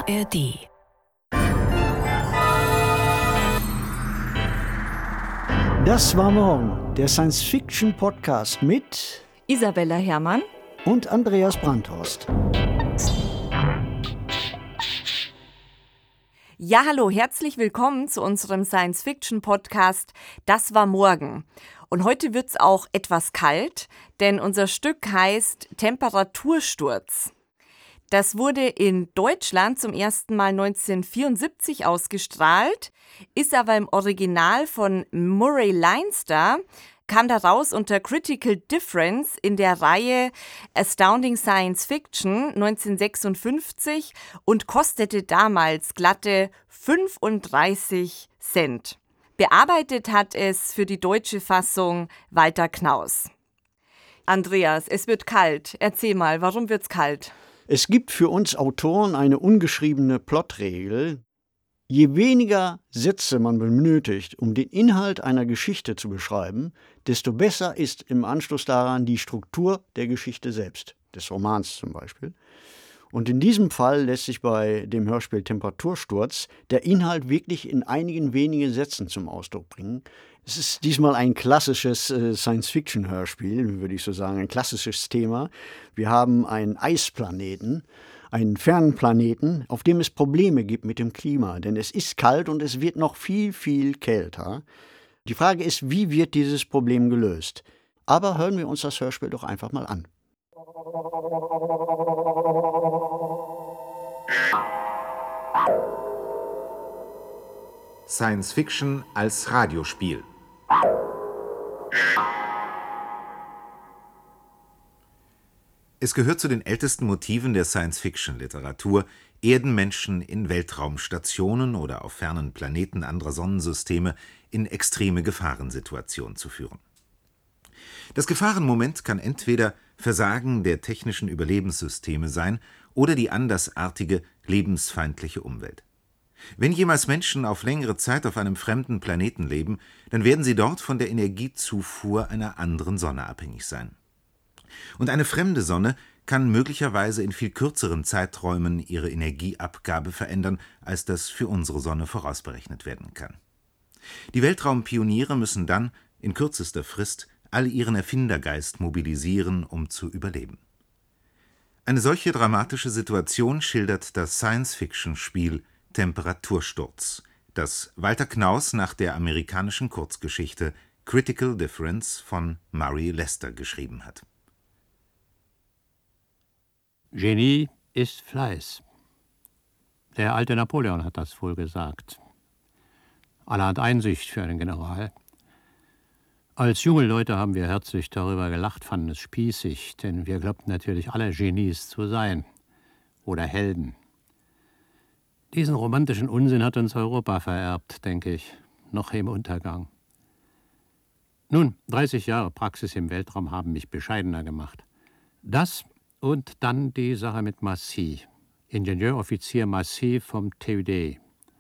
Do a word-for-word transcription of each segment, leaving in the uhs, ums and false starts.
A R D. Das war morgen, der Science-Fiction-Podcast mit Isabella Herrmann und Andreas Brandhorst. Ja, hallo, herzlich willkommen zu unserem Science-Fiction-Podcast Das war morgen. Und heute wird's auch etwas kalt, denn unser Stück heißt Temperatursturz. Das wurde in Deutschland zum ersten Mal neunzehnhundertvierundsiebzig ausgestrahlt, ist aber im Original von Murray Leinster, kam daraus unter Critical Difference in der Reihe Astounding Science Fiction neunzehnhundertsechsundfünfzig und kostete damals glatte fünfunddreißig Cent. Bearbeitet hat es für die deutsche Fassung Walter Knaus. Andreas, es wird kalt. Erzähl mal, warum wird's kalt? Es gibt für uns Autoren eine ungeschriebene Plotregel. Je weniger Sätze man benötigt, um den Inhalt einer Geschichte zu beschreiben, desto besser ist im Anschluss daran die Struktur der Geschichte selbst, des Romans zum Beispiel. Und in diesem Fall lässt sich bei dem Hörspiel Temperatursturz der Inhalt wirklich in einigen wenigen Sätzen zum Ausdruck bringen. Es ist diesmal ein klassisches äh, Science-Fiction-Hörspiel, würde ich so sagen, ein klassisches Thema. Wir haben einen Eisplaneten, einen fernen Planeten, auf dem es Probleme gibt mit dem Klima, denn es ist kalt und es wird noch viel, viel kälter. Die Frage ist, wie wird dieses Problem gelöst? Aber hören wir uns das Hörspiel doch einfach mal an. Science Fiction als Radiospiel. Es gehört zu den ältesten Motiven der Science-Fiction-Literatur, Erdenmenschen in Weltraumstationen oder auf fernen Planeten anderer Sonnensysteme in extreme Gefahrensituationen zu führen. Das Gefahrenmoment kann entweder Versagen der technischen Überlebenssysteme sein oder die andersartige, lebensfeindliche Umwelt. Wenn jemals Menschen auf längere Zeit auf einem fremden Planeten leben, dann werden sie dort von der Energiezufuhr einer anderen Sonne abhängig sein. Und eine fremde Sonne kann möglicherweise in viel kürzeren Zeiträumen ihre Energieabgabe verändern, als das für unsere Sonne vorausberechnet werden kann. Die Weltraumpioniere müssen dann in kürzester Frist all ihren Erfindergeist mobilisieren, um zu überleben. Eine solche dramatische Situation schildert das Science-Fiction-Spiel Temperatursturz, das Walter Knaus nach der amerikanischen Kurzgeschichte Critical Difference von Murray Leinster geschrieben hat. Genie ist Fleiß. Der alte Napoleon hat das wohl gesagt. Allerhand Einsicht für einen General. Als junge Leute haben wir herzlich darüber gelacht, fanden es spießig, denn wir glaubten natürlich alle Genies zu sein. Oder Helden. Diesen romantischen Unsinn hat uns Europa vererbt, denke ich, noch im Untergang. Nun, dreißig Jahre Praxis im Weltraum haben mich bescheidener gemacht. Das und dann die Sache mit Massy, Ingenieuroffizier Massy vom T U D.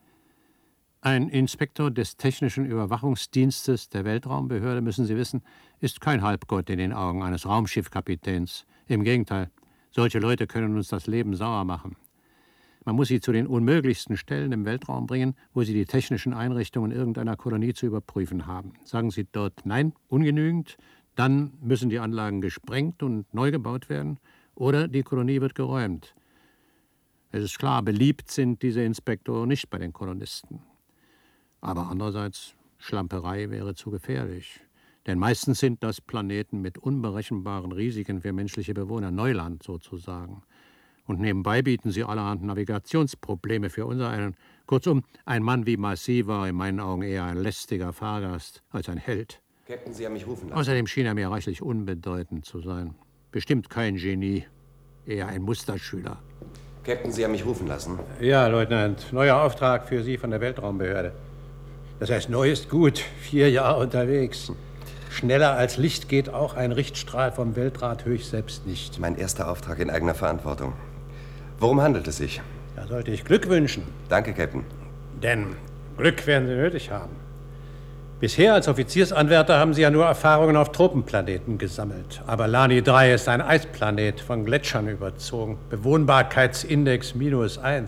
Ein Inspektor des Technischen Überwachungsdienstes der Weltraumbehörde, müssen Sie wissen, ist kein Halbgott in den Augen eines Raumschiffkapitäns. Im Gegenteil, solche Leute können uns das Leben sauer machen. Man muss sie zu den unmöglichsten Stellen im Weltraum bringen, wo sie die technischen Einrichtungen irgendeiner Kolonie zu überprüfen haben. Sagen sie dort nein, ungenügend, dann müssen die Anlagen gesprengt und neu gebaut werden oder die Kolonie wird geräumt. Es ist klar, beliebt sind diese Inspektoren nicht bei den Kolonisten. Aber andererseits, Schlamperei wäre zu gefährlich. Denn meistens sind das Planeten mit unberechenbaren Risiken für menschliche Bewohner, Neuland sozusagen. Und nebenbei bieten sie allerhand Navigationsprobleme für unser einen. Kurzum, ein Mann wie Massy war in meinen Augen eher ein lästiger Fahrgast als ein Held. Captain, Sie haben mich rufen lassen. Außerdem schien er mir reichlich unbedeutend zu sein. Bestimmt kein Genie, eher ein Musterschüler. Captain, Sie haben mich rufen lassen. Ja, Leutnant. Neuer Auftrag für Sie von der Weltraumbehörde. Das heißt, neu ist gut. Vier Jahre unterwegs. Schneller als Licht geht auch ein Richtstrahl vom Weltrat höchst selbst nicht. Mein erster Auftrag in eigener Verantwortung. Worum handelt es sich? Da sollte ich Glück wünschen. Danke, Captain. Denn Glück werden Sie nötig haben. Bisher als Offiziersanwärter haben Sie ja nur Erfahrungen auf Tropenplaneten gesammelt. Aber Lani drei ist ein Eisplanet, von Gletschern überzogen. Bewohnbarkeitsindex minus eins.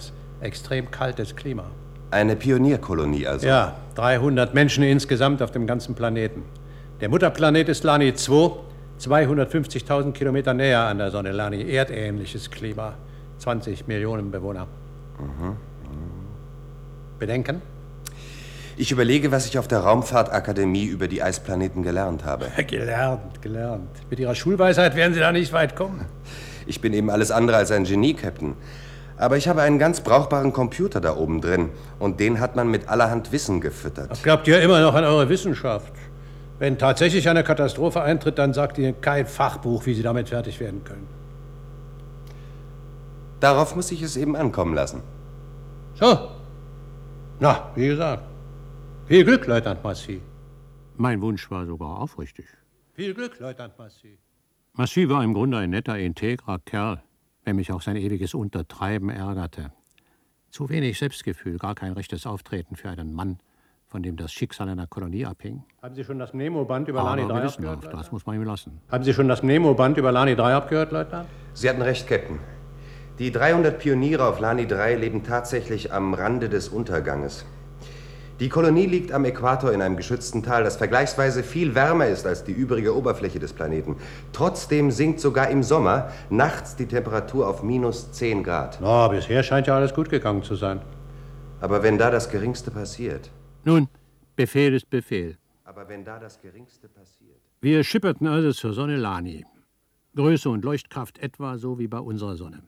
Extrem kaltes Klima. Eine Pionierkolonie also? Ja, dreihundert Menschen insgesamt auf dem ganzen Planeten. Der Mutterplanet ist Lani zwei, zweihundertfünfzigtausend Kilometer näher an der Sonne. Lani, erdähnliches Klima, zwanzig Millionen Bewohner. Mhm. Bedenken? Ich überlege, was ich auf der Raumfahrtakademie über die Eisplaneten gelernt habe. Gelernt, gelernt. Mit Ihrer Schulweisheit werden Sie da nicht weit kommen. Ich bin eben alles andere als ein Genie, Captain. Aber ich habe einen ganz brauchbaren Computer da oben drin. Und den hat man mit allerhand Wissen gefüttert. Ach, glaubt ihr immer noch an eure Wissenschaft? Wenn tatsächlich eine Katastrophe eintritt, dann sagt Ihnen kein Fachbuch, wie Sie damit fertig werden können. Darauf muss ich es eben ankommen lassen. So. Na, wie gesagt. Viel Glück, Leutnant Massy. Mein Wunsch war sogar aufrichtig. Viel Glück, Leutnant Massy. Massy war im Grunde ein netter, integrer Kerl, wenn mich auch sein ewiges Untertreiben ärgerte. Zu wenig Selbstgefühl, gar kein rechtes Auftreten für einen Mann, von dem das Schicksal einer Kolonie abhing. Haben Sie schon das Mnemoband über Aber Lani drei gewissen abgehört, auch, das muss man ihm lassen. Haben Sie schon das Mnemoband über Lani drei abgehört, Leutnant? Sie hatten recht, Captain. Die dreihundert Pioniere auf Lani drei leben tatsächlich am Rande des Unterganges. Die Kolonie liegt am Äquator in einem geschützten Tal, das vergleichsweise viel wärmer ist als die übrige Oberfläche des Planeten. Trotzdem sinkt sogar im Sommer nachts die Temperatur auf minus zehn Grad. Na, bisher scheint ja alles gut gegangen zu sein. Aber wenn da das Geringste passiert... Nun, Befehl ist Befehl. Aber wenn da das Geringste passiert... Wir schipperten also zur Sonne Lani. Größe und Leuchtkraft etwa so wie bei unserer Sonne.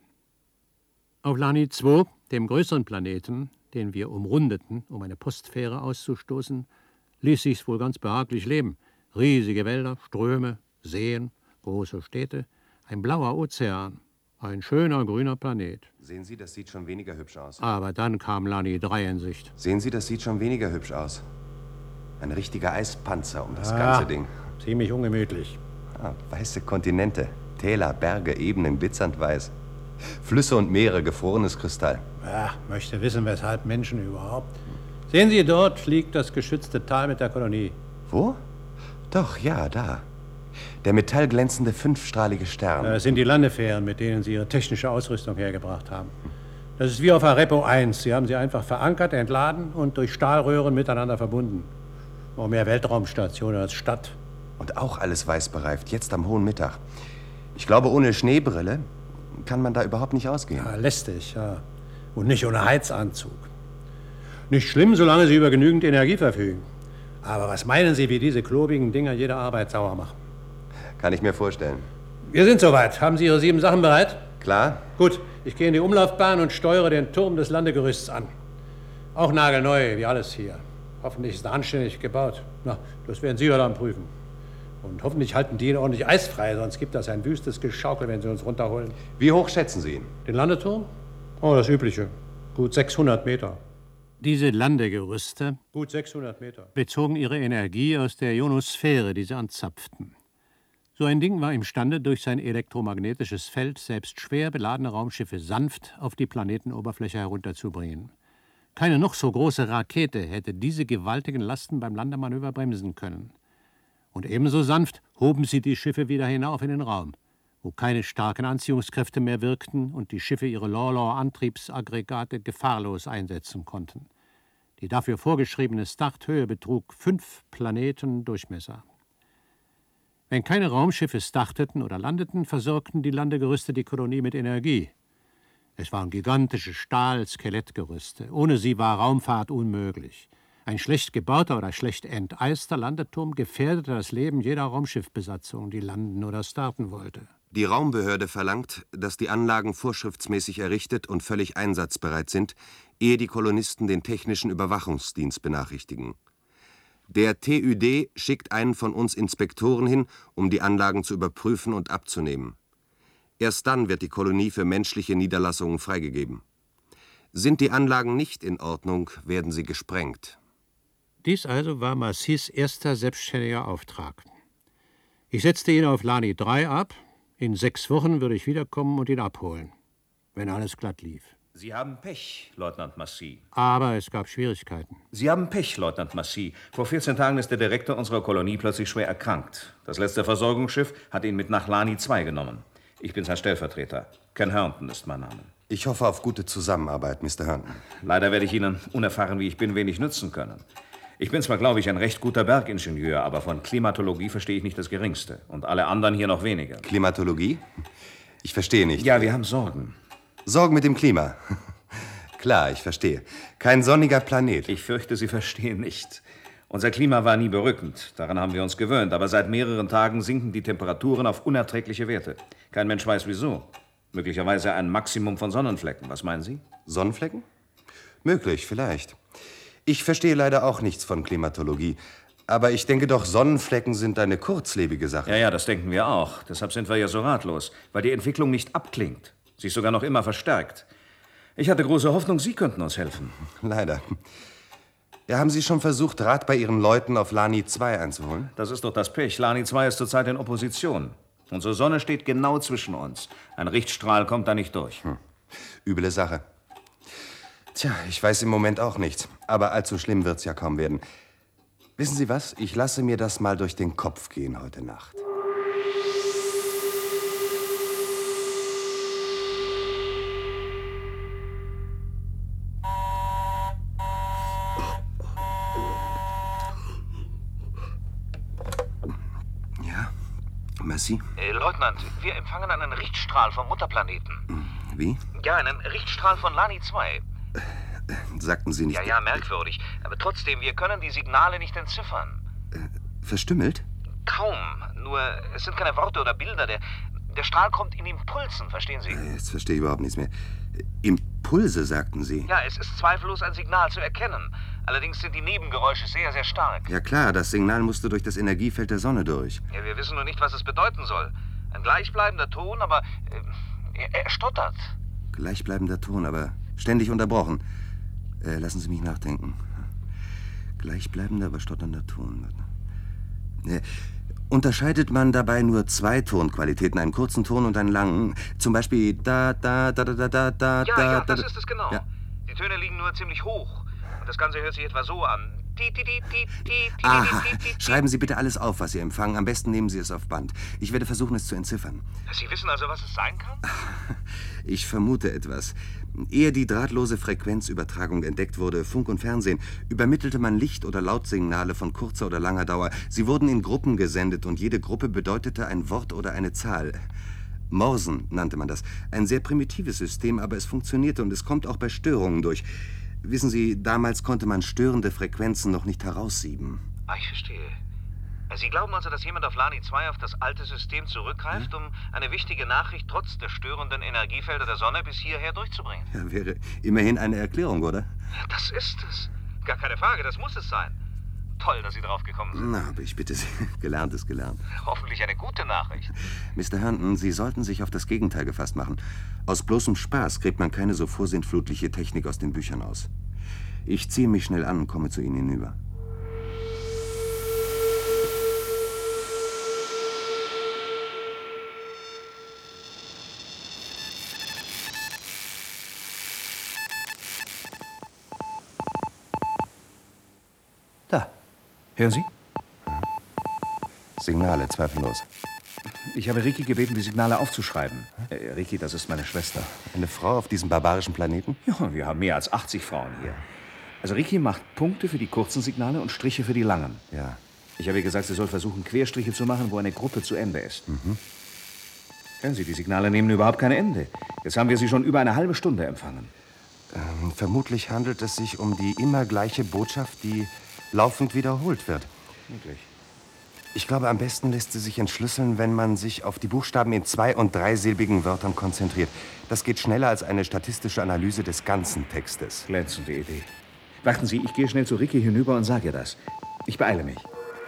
Auf Lani zwei, dem größeren Planeten, den wir umrundeten, um eine Postfähre auszustoßen, ließ sich's wohl ganz behaglich leben. Riesige Wälder, Ströme, Seen, große Städte, ein blauer Ozean, ein schöner grüner Planet. Sehen Sie, das sieht schon weniger hübsch aus. Aber dann kam Lani drei in Sicht. Sehen Sie, das sieht schon weniger hübsch aus. Ein richtiger Eispanzer um das Ah, ganze Ding. Ziemlich ungemütlich. Ah, weiße Kontinente, Täler, Berge, Ebenen, glitzernd weiß. Flüsse und Meere, gefrorenes Kristall. Ja, möchte wissen, weshalb Menschen überhaupt. Sehen Sie, dort liegt das geschützte Tal mit der Kolonie. Wo? Doch, ja, da. Der metallglänzende fünfstrahlige Stern. Das sind die Landefähren, mit denen Sie Ihre technische Ausrüstung hergebracht haben. Das ist wie auf Arepo eins. Sie haben sie einfach verankert, entladen und durch Stahlröhren miteinander verbunden. Noch mehr Weltraumstation als Stadt. Und auch alles weiß bereift, jetzt am hohen Mittag. Ich glaube, ohne Schneebrille kann man da überhaupt nicht ausgehen. Ja, lästig, ja. Und nicht ohne Heizanzug. Nicht schlimm, solange Sie über genügend Energie verfügen. Aber was meinen Sie, wie diese klobigen Dinger jede Arbeit sauer machen? Kann ich mir vorstellen. Wir sind soweit. Haben Sie Ihre sieben Sachen bereit? Klar? Gut, ich gehe in die Umlaufbahn und steuere den Turm des Landegerüsts an. Auch nagelneu, wie alles hier. Hoffentlich ist er anständig gebaut. Na, das werden Sie ja dann prüfen. Und hoffentlich halten die ihn ordentlich eisfrei, sonst gibt das ein wüstes Geschaukel, wenn sie uns runterholen. Wie hoch schätzen Sie ihn? Den Landeturm? Oh, das Übliche. Gut sechshundert Meter. Diese Landegerüste Gut sechshundert Meter. bezogen ihre Energie aus der Ionosphäre, die sie anzapften. So ein Ding war imstande, durch sein elektromagnetisches Feld selbst schwer beladene Raumschiffe sanft auf die Planetenoberfläche herunterzubringen. Keine noch so große Rakete hätte diese gewaltigen Lasten beim Landemanöver bremsen können. Und ebenso sanft hoben sie die Schiffe wieder hinauf in den Raum, wo keine starken Anziehungskräfte mehr wirkten und die Schiffe ihre Lawlor-Antriebsaggregate gefahrlos einsetzen konnten. Die dafür vorgeschriebene Starthöhe betrug fünf Planeten Durchmesser. Wenn keine Raumschiffe starteten oder landeten, versorgten die Landegerüste die Kolonie mit Energie. Es waren gigantische Stahl-Skelettgerüste. Ohne sie war Raumfahrt unmöglich. Ein schlecht gebauter oder schlecht enteister Landeturm gefährdete das Leben jeder Raumschiffbesatzung, die landen oder starten wollte. Die Raumbehörde verlangt, dass die Anlagen vorschriftsmäßig errichtet und völlig einsatzbereit sind, ehe die Kolonisten den technischen Überwachungsdienst benachrichtigen. Der T Ü D schickt einen von uns Inspektoren hin, um die Anlagen zu überprüfen und abzunehmen. Erst dann wird die Kolonie für menschliche Niederlassungen freigegeben. Sind die Anlagen nicht in Ordnung, werden sie gesprengt. Dies also war Massys erster selbstständiger Auftrag. Ich setzte ihn auf Lani drei ab. In sechs Wochen würde ich wiederkommen und ihn abholen, wenn alles glatt lief. Sie haben Pech, Leutnant Massy. Aber es gab Schwierigkeiten. Sie haben Pech, Leutnant Massy. Vor vierzehn Tagen ist der Direktor unserer Kolonie plötzlich schwer erkrankt. Das letzte Versorgungsschiff hat ihn mit nach Lani zwei genommen. Ich bin sein Stellvertreter. Ken Herndon ist mein Name. Ich hoffe auf gute Zusammenarbeit, Mister Herndon. Leider werde ich Ihnen, unerfahren wie ich bin, wenig nützen können. Ich bin zwar, glaube ich, ein recht guter Bergingenieur, aber von Klimatologie verstehe ich nicht das Geringste. Und alle anderen hier noch weniger. Klimatologie? Ich verstehe nicht. Ja, wir haben Sorgen. Sorgen mit dem Klima? Klar, ich verstehe. Kein sonniger Planet. Ich fürchte, Sie verstehen nicht. Unser Klima war nie berückend. Daran haben wir uns gewöhnt. Aber seit mehreren Tagen sinken die Temperaturen auf unerträgliche Werte. Kein Mensch weiß, wieso. Möglicherweise ein Maximum von Sonnenflecken. Was meinen Sie? Sonnenflecken? Möglich, vielleicht. Ich verstehe leider auch nichts von Klimatologie. Aber ich denke doch, Sonnenflecken sind eine kurzlebige Sache. Ja, ja, das denken wir auch. Deshalb sind wir ja so ratlos. Weil die Entwicklung nicht abklingt. Sie ist sogar noch immer verstärkt. Ich hatte große Hoffnung, Sie könnten uns helfen. Leider. Ja, haben Sie schon versucht, Rat bei Ihren Leuten auf Lani zwei einzuholen? Das ist doch das Pech. Lani zwei ist zurzeit in Opposition. Unsere Sonne steht genau zwischen uns. Ein Richtstrahl kommt da nicht durch. Hm. Üble Sache. Tja, ich weiß im Moment auch nichts. Aber allzu schlimm wird's ja kaum werden. Wissen Sie was? Ich lasse mir das mal durch den Kopf gehen heute Nacht. Ja, merci. Äh, Leutnant, wir empfangen einen Richtstrahl vom Mutterplaneten. Wie? Ja, einen Richtstrahl von Lani zwei. Sagten Sie nicht... Ja, ja, merkwürdig. Aber trotzdem, wir können die Signale nicht entziffern. Verstümmelt? Kaum. Nur, es sind keine Worte oder Bilder. Der, der Strahl kommt in Impulsen, verstehen Sie? Jetzt verstehe ich überhaupt nichts mehr. Impulse, sagten Sie? Ja, es ist zweifellos ein Signal zu erkennen. Allerdings sind die Nebengeräusche sehr, sehr stark. Ja klar, das Signal musste durch das Energiefeld der Sonne durch. Ja, wir wissen nur nicht, was es bedeuten soll. Ein gleichbleibender Ton, aber äh, er, er stottert. Gleichbleibender Ton, aber ständig unterbrochen. Äh, lassen Sie mich nachdenken. Gleichbleibender, aber stotternder Ton. Äh, unterscheidet man dabei nur zwei Tonqualitäten, einen kurzen Ton und einen langen? Zum Beispiel da, da, da, da, da, da, da, Ja, da, ja, da, das ist es genau. Ja. Die Töne liegen nur ziemlich hoch. Und das Ganze hört sich etwa so an. Ti, ti, ti, ti, ti, ti, Aha, ti, ti, ti. schreiben Sie bitte alles auf, was Sie empfangen. Am besten nehmen Sie es auf Band. Ich werde versuchen, es zu entziffern. Sie wissen also, was es sein kann? Ich vermute etwas. Ehe die drahtlose Frequenzübertragung entdeckt wurde, Funk und Fernsehen, übermittelte man Licht- oder Lautsignale von kurzer oder langer Dauer. Sie wurden in Gruppen gesendet und jede Gruppe bedeutete ein Wort oder eine Zahl. Morsen nannte man das. Ein sehr primitives System, aber es funktionierte und es kommt auch bei Störungen durch. Wissen Sie, damals konnte man störende Frequenzen noch nicht heraussieben. Ah, ich verstehe. Sie glauben also, dass jemand auf Lani zwei auf das alte System zurückgreift, um eine wichtige Nachricht trotz der störenden Energiefelder der Sonne bis hierher durchzubringen? Ja, wäre immerhin eine Erklärung, oder? Das ist es. Gar keine Frage, das muss es sein. Toll, dass Sie drauf gekommen sind. Na, aber ich bitte Sie, gelernt ist gelernt. Hoffentlich eine gute Nachricht. Mister Herndon, Sie sollten sich auf das Gegenteil gefasst machen. Aus bloßem Spaß gräbt man keine so vorsintflutliche Technik aus den Büchern aus. Ich ziehe mich schnell an und komme zu Ihnen hinüber. Da. Hören Sie? Signale, zweifellos. Ich habe Ricky gebeten, die Signale aufzuschreiben. Äh, Ricky, das ist meine Schwester. Eine Frau auf diesem barbarischen Planeten? Ja, wir haben mehr als achtzig Frauen hier. Also Ricky macht Punkte für die kurzen Signale und Striche für die langen. Ja. Ich habe ihr gesagt, sie soll versuchen, Querstriche zu machen, wo eine Gruppe zu Ende ist. Mhm. Hören Sie, die Signale nehmen überhaupt kein Ende. Jetzt haben wir sie schon über eine halbe Stunde empfangen. Ähm, vermutlich handelt es sich um die immer gleiche Botschaft, die laufend wiederholt wird. Wirklich? Ich glaube, am besten lässt sie sich entschlüsseln, wenn man sich auf die Buchstaben in zwei- und dreisilbigen Wörtern konzentriert. Das geht schneller als eine statistische Analyse des ganzen Textes. Glänzende Idee. Warten Sie, ich gehe schnell zu Ricky hinüber und sage ihr das. Ich beeile mich.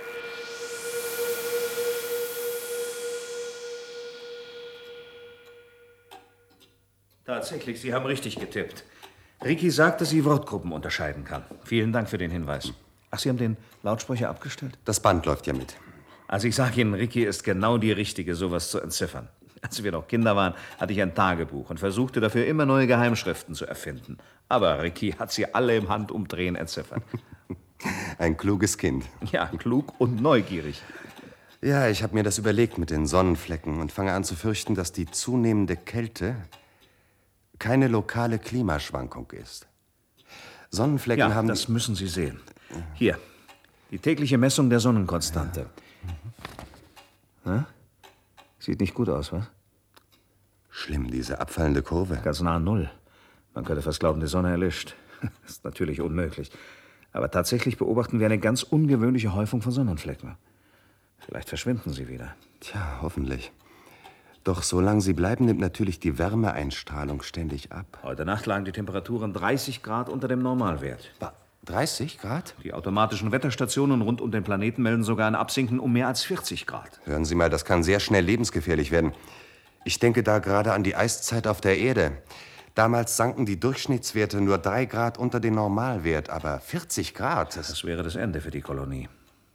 Tatsächlich, Sie haben richtig getippt. Ricky sagt, dass sie Wortgruppen unterscheiden kann. Vielen Dank für den Hinweis. Ach, Sie haben den Lautsprecher abgestellt? Das Band läuft ja mit. Also ich sage Ihnen, Ricky ist genau die Richtige, sowas zu entziffern. Als wir noch Kinder waren, hatte ich ein Tagebuch und versuchte dafür immer neue Geheimschriften zu erfinden. Aber Ricky hat sie alle im Handumdrehen entziffert. Ein kluges Kind. Ja, klug und neugierig. Ja, ich habe mir das überlegt mit den Sonnenflecken und fange an zu fürchten, dass die zunehmende Kälte keine lokale Klimaschwankung ist. Sonnenflecken Ja, haben... das müssen Sie sehen. Hier, die tägliche Messung der Sonnenkonstante. Ja. Sieht nicht gut aus, was? Schlimm, diese abfallende Kurve. Ganz nah an Null. Man könnte fast glauben, die Sonne erlischt. Das ist natürlich unmöglich. Aber tatsächlich beobachten wir eine ganz ungewöhnliche Häufung von Sonnenflecken. Vielleicht verschwinden sie wieder. Tja, hoffentlich. Doch solange sie bleiben, nimmt natürlich die Wärmeeinstrahlung ständig ab. Heute Nacht lagen die Temperaturen dreißig Grad unter dem Normalwert. dreißig Grad? Die automatischen Wetterstationen rund um den Planeten melden sogar ein Absinken um mehr als vierzig Grad. Hören Sie mal, das kann sehr schnell lebensgefährlich werden. Ich denke da gerade an die Eiszeit auf der Erde. Damals sanken die Durchschnittswerte nur drei Grad unter den Normalwert, aber vierzig Grad... Das, das wäre das Ende für die Kolonie.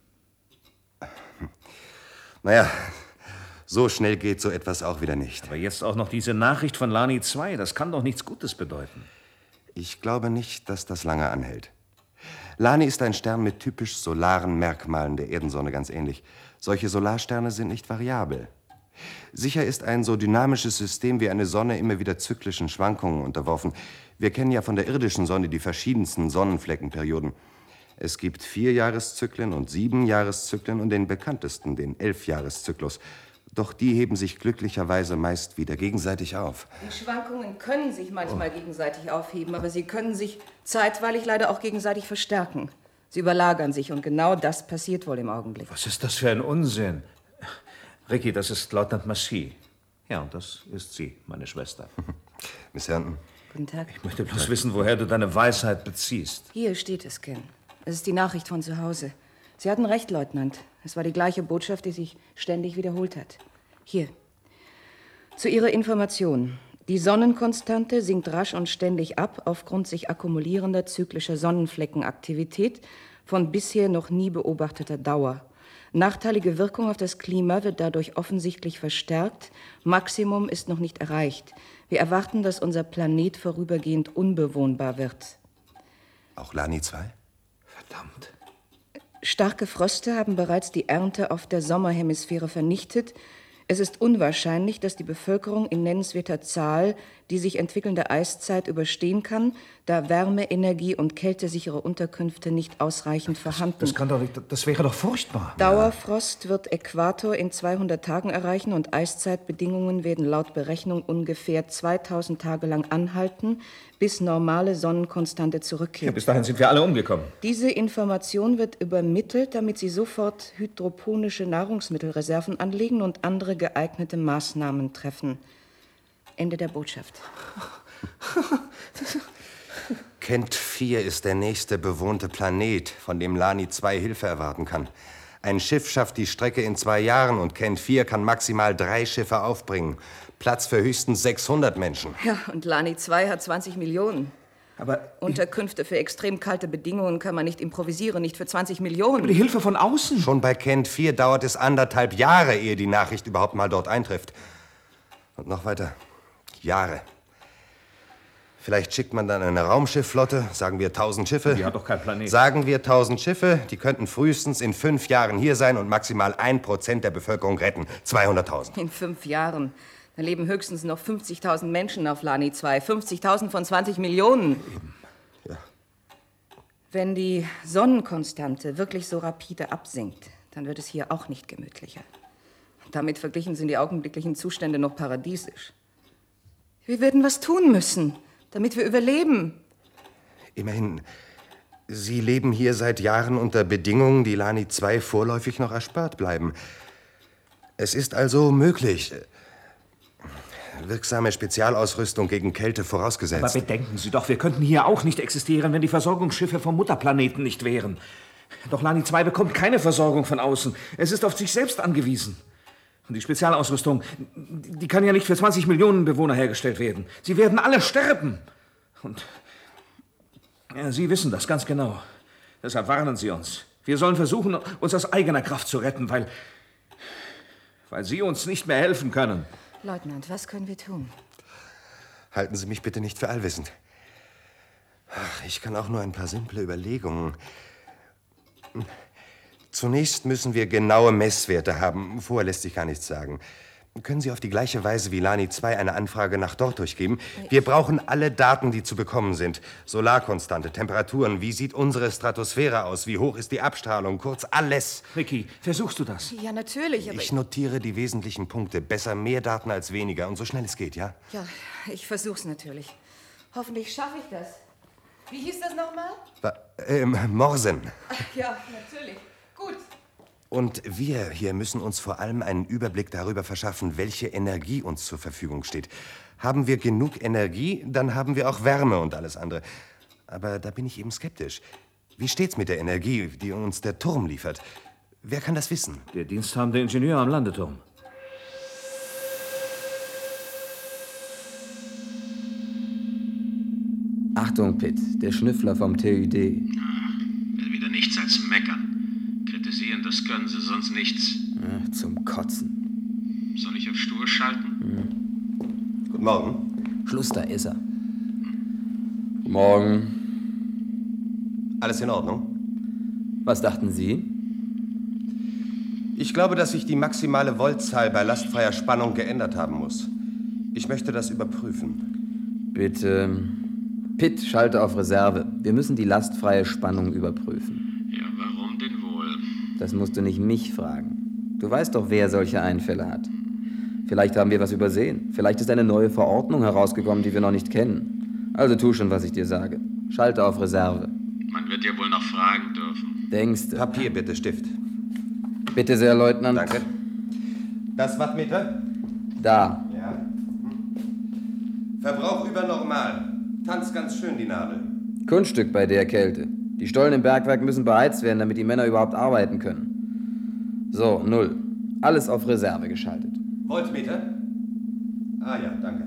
Naja, so schnell geht so etwas auch wieder nicht. Aber jetzt auch noch diese Nachricht von Lani zwei, das kann doch nichts Gutes bedeuten. Ich glaube nicht, dass das lange anhält. Lani ist ein Stern mit typisch solaren Merkmalen der Erdensonne ganz ähnlich. Solche Solarsterne sind nicht variabel. Sicher ist ein so dynamisches System wie eine Sonne immer wieder zyklischen Schwankungen unterworfen. Wir kennen ja von der irdischen Sonne die verschiedensten Sonnenfleckenperioden. Es gibt Vierjahreszyklen und Siebenjahreszyklen und den bekanntesten, den Elfjahreszyklus. Doch die heben sich glücklicherweise meist wieder gegenseitig auf. Die Schwankungen können sich manchmal oh. gegenseitig aufheben, aber sie können sich zeitweilig leider auch gegenseitig verstärken. Sie überlagern sich und genau das passiert wohl im Augenblick. Was ist das für ein Unsinn? Ricky, das ist Leutnant Massey. Ja, und das ist sie, meine Schwester. Miss Herndon. Guten Tag. Ich möchte bloß wissen, woher du deine Weisheit beziehst. Hier steht es, Ken. Es ist die Nachricht von zu Hause. Sie hatten recht, Leutnant. Es war die gleiche Botschaft, die sich ständig wiederholt hat. Hier. Zu Ihrer Information. Die Sonnenkonstante sinkt rasch und ständig ab aufgrund sich akkumulierender zyklischer Sonnenfleckenaktivität von bisher noch nie beobachteter Dauer. Nachteilige Wirkung auf das Klima wird dadurch offensichtlich verstärkt. Maximum ist noch nicht erreicht. Wir erwarten, dass unser Planet vorübergehend unbewohnbar wird. Auch Lani zwei? Verdammt. Starke Fröste haben bereits die Ernte auf der Sommerhemisphäre vernichtet. Es ist unwahrscheinlich, dass die Bevölkerung in nennenswerter Zahl die sich entwickelnde Eiszeit überstehen kann, da Wärme, Energie und kältesichere Unterkünfte nicht ausreichend vorhanden sind. Das kann doch nicht, das wäre doch furchtbar. Dauerfrost wird Äquator in zweihundert Tagen erreichen und Eiszeitbedingungen werden laut Berechnung ungefähr zweitausend Tage lang anhalten, bis normale Sonnenkonstante zurückkehrt. Ja, bis dahin sind wir alle umgekommen. Diese Information wird übermittelt, damit Sie sofort hydroponische Nahrungsmittelreserven anlegen und andere geeignete Maßnahmen treffen. Ende der Botschaft. Kent vier ist der nächste bewohnte Planet, von dem Lani zwei Hilfe erwarten kann. Ein Schiff schafft die Strecke in zwei Jahren und Kent vier kann maximal drei Schiffe aufbringen. Platz für höchstens sechshundert Menschen. Ja, und Lani zwei hat zwanzig Millionen. Aber Unterkünfte für extrem kalte Bedingungen kann man nicht improvisieren, nicht für zwanzig Millionen. Aber die Hilfe von außen? Schon bei Kent vier dauert es anderthalb Jahre, ehe die Nachricht überhaupt mal dort eintrifft. Und noch weiter. Jahre. Vielleicht schickt man dann eine Raumschiffflotte, sagen wir tausend Schiffe. Die hat doch kein Planet. Sagen wir tausend Schiffe, die könnten frühestens in fünf Jahren hier sein und maximal ein Prozent der Bevölkerung retten. zweihunderttausend. In fünf Jahren. Da leben höchstens noch fünfzigtausend Menschen auf Lani zwei. fünfzigtausend von zwanzig Millionen. Eben. Ja. Wenn die Sonnenkonstante wirklich so rapide absinkt, dann wird es hier auch nicht gemütlicher. Damit verglichen sind die augenblicklichen Zustände noch paradiesisch. Wir werden was tun müssen, damit wir überleben. Immerhin, Sie leben hier seit Jahren unter Bedingungen, die Lani zwei vorläufig noch erspart bleiben. Es ist also möglich. Wirksame Spezialausrüstung gegen Kälte vorausgesetzt. Aber bedenken Sie doch, wir könnten hier auch nicht existieren, wenn die Versorgungsschiffe vom Mutterplaneten nicht wären. Doch Lani zwei bekommt keine Versorgung von außen. Es ist auf sich selbst angewiesen. Und die Spezialausrüstung, die kann ja nicht für zwanzig Millionen Bewohner hergestellt werden. Sie werden alle sterben. Und ja, Sie wissen das ganz genau. Deshalb warnen Sie uns. Wir sollen versuchen, uns aus eigener Kraft zu retten, weil, weil Sie uns nicht mehr helfen können. Leutnant, was können wir tun? Halten Sie mich bitte nicht für allwissend. Ach, ich kann auch nur ein paar simple Überlegungen. Zunächst müssen wir genaue Messwerte haben. Vorher lässt sich gar nichts sagen. Können Sie auf die gleiche Weise wie Lani zwei eine Anfrage nach dort durchgeben? Wir brauchen alle Daten, die zu bekommen sind. Solarkonstante, Temperaturen, wie sieht unsere Stratosphäre aus, wie hoch ist die Abstrahlung, kurz alles. Ricky, versuchst du das? Ja, natürlich, aber... Ich notiere die wesentlichen Punkte. Besser mehr Daten als weniger und so schnell es geht, ja? Ja, ich versuch's natürlich. Hoffentlich schaffe ich das. Wie hieß das nochmal? Ba ähm, Morsen. Ach ja, natürlich. Gut. Und wir hier müssen uns vor allem einen Überblick darüber verschaffen, welche Energie uns zur Verfügung steht. Haben wir genug Energie, dann haben wir auch Wärme und alles andere. Aber da bin ich eben skeptisch. Wie steht's mit der Energie, die uns der Turm liefert? Wer kann das wissen? Der diensthabende Ingenieur am Landeturm. Achtung, Pitt, der Schnüffler vom T Ü D. Will wieder nichts als meckern. Kritisieren, das können sie, sonst nichts. Ach, zum Kotzen. Soll ich auf Stur schalten? Hm. Guten Morgen. Schluss, da ist er. Morgen. Alles in Ordnung? Was dachten Sie? Ich glaube, dass sich die maximale Voltzahl bei lastfreier Spannung geändert haben muss. Ich möchte das überprüfen. Bitte. Pitt, schalte auf Reserve. Wir müssen die lastfreie Spannung überprüfen. Ja, warum denn wohl? Das musst du nicht mich fragen. Du weißt doch, wer solche Einfälle hat. Vielleicht haben wir was übersehen. Vielleicht ist eine neue Verordnung herausgekommen, die wir noch nicht kennen. Also tu schon, was ich dir sage. Schalte auf Reserve. Man wird ja wohl noch fragen dürfen. Denkste. Papier bitte, Stift. Bitte sehr, Leutnant. Danke. Das Wattmeter? Da. Ja. Verbrauch über normal. Tanzt ganz schön die Nadel. Kunststück bei der Kälte. Die Stollen im Bergwerk müssen beheizt werden, damit die Männer überhaupt arbeiten können. So, null. Alles auf Reserve geschaltet. Voltmeter? Ah ja, danke.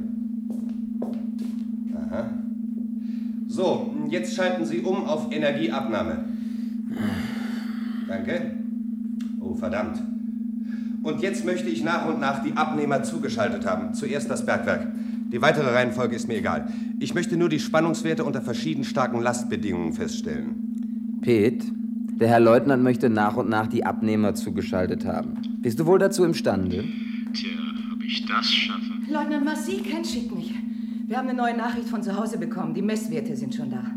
Aha. So, jetzt schalten Sie um auf Energieabnahme. Danke. Oh, verdammt. Und jetzt möchte ich nach und nach die Abnehmer zugeschaltet haben. Zuerst das Bergwerk. Die weitere Reihenfolge ist mir egal. Ich möchte nur die Spannungswerte unter verschieden starken Lastbedingungen feststellen. Pete, der Herr Leutnant möchte nach und nach die Abnehmer zugeschaltet haben. Bist du wohl dazu imstande? Tja, ob ich das schaffe? Leutnant Marcy, kein Schick nicht. Wir haben eine neue Nachricht von zu Hause bekommen. Die Messwerte sind schon da.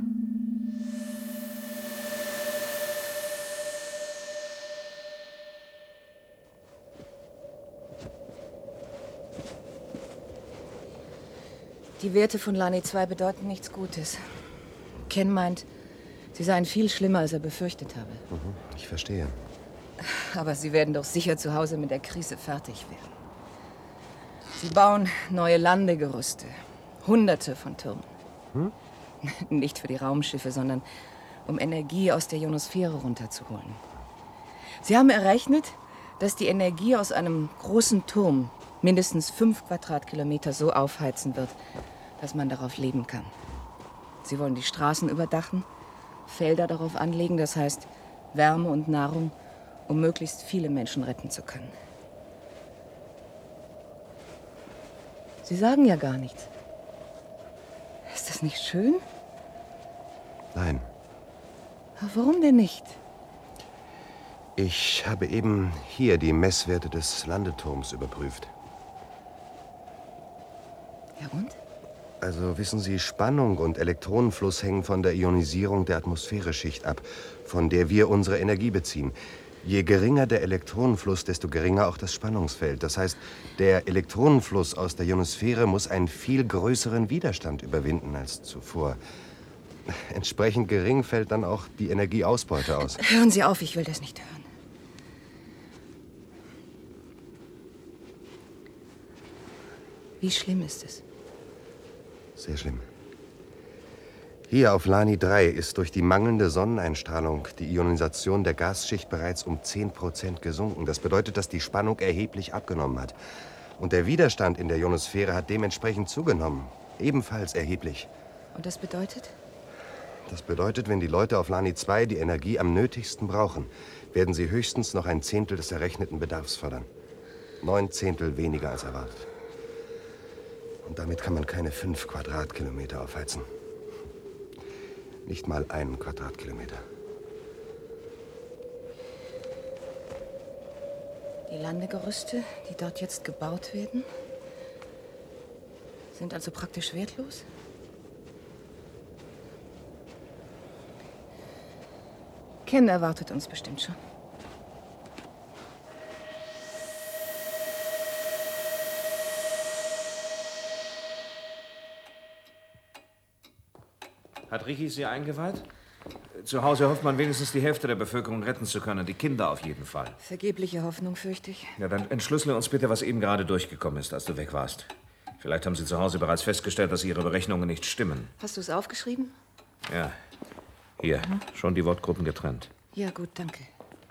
Die Werte von Lani zwei bedeuten nichts Gutes. Ken meint, sie seien viel schlimmer, als er befürchtet habe. Mhm, ich verstehe. Aber sie werden doch sicher zu Hause mit der Krise fertig werden. Sie bauen neue Landegerüste. Hunderte von Türmen. Hm? Nicht für die Raumschiffe, sondern um Energie aus der Ionosphäre runterzuholen. Sie haben errechnet, dass die Energie aus einem großen Turm mindestens fünf Quadratkilometer so aufheizen wird, dass man darauf leben kann. Sie wollen die Straßen überdachen, Felder darauf anlegen, das heißt Wärme und Nahrung, um möglichst viele Menschen retten zu können. Sie sagen ja gar nichts. Ist das nicht schön? Nein. Aber warum denn nicht? Ich habe eben hier die Messwerte des Landeturms überprüft. Ja und? Also wissen Sie, Spannung und Elektronenfluss hängen von der Ionisierung der Atmosphäreschicht ab, von der wir unsere Energie beziehen. Je geringer der Elektronenfluss, desto geringer auch das Spannungsfeld. Das heißt, der Elektronenfluss aus der Ionosphäre muss einen viel größeren Widerstand überwinden als zuvor. Entsprechend gering fällt dann auch die Energieausbeute aus. Hören Sie auf, ich will das nicht hören. Wie schlimm ist es? Sehr schlimm. Hier auf Lani drei ist durch die mangelnde Sonneneinstrahlung die Ionisation der Gasschicht bereits um zehn Prozent gesunken. Das bedeutet, dass die Spannung erheblich abgenommen hat. Und der Widerstand in der Ionosphäre hat dementsprechend zugenommen. Ebenfalls erheblich. Und das bedeutet? Das bedeutet, wenn die Leute auf Lani zwei die Energie am nötigsten brauchen, werden sie höchstens noch ein Zehntel des errechneten Bedarfs fördern. Neun Zehntel weniger als erwartet. Und damit kann man keine fünf Quadratkilometer aufheizen. Nicht mal einen Quadratkilometer. Die Landegerüste, die dort jetzt gebaut werden, sind also praktisch wertlos? Ken erwartet uns bestimmt schon. Hat Ricky Sie eingeweiht? Zu Hause hofft man wenigstens die Hälfte der Bevölkerung retten zu können. Die Kinder auf jeden Fall. Vergebliche Hoffnung, fürchte ich. Ja, dann entschlüssele uns bitte, was eben gerade durchgekommen ist, als du weg warst. Vielleicht haben Sie zu Hause bereits festgestellt, dass Ihre Berechnungen nicht stimmen. Hast du es aufgeschrieben? Ja. Hier, mhm. Schon die Wortgruppen getrennt. Ja, gut, danke.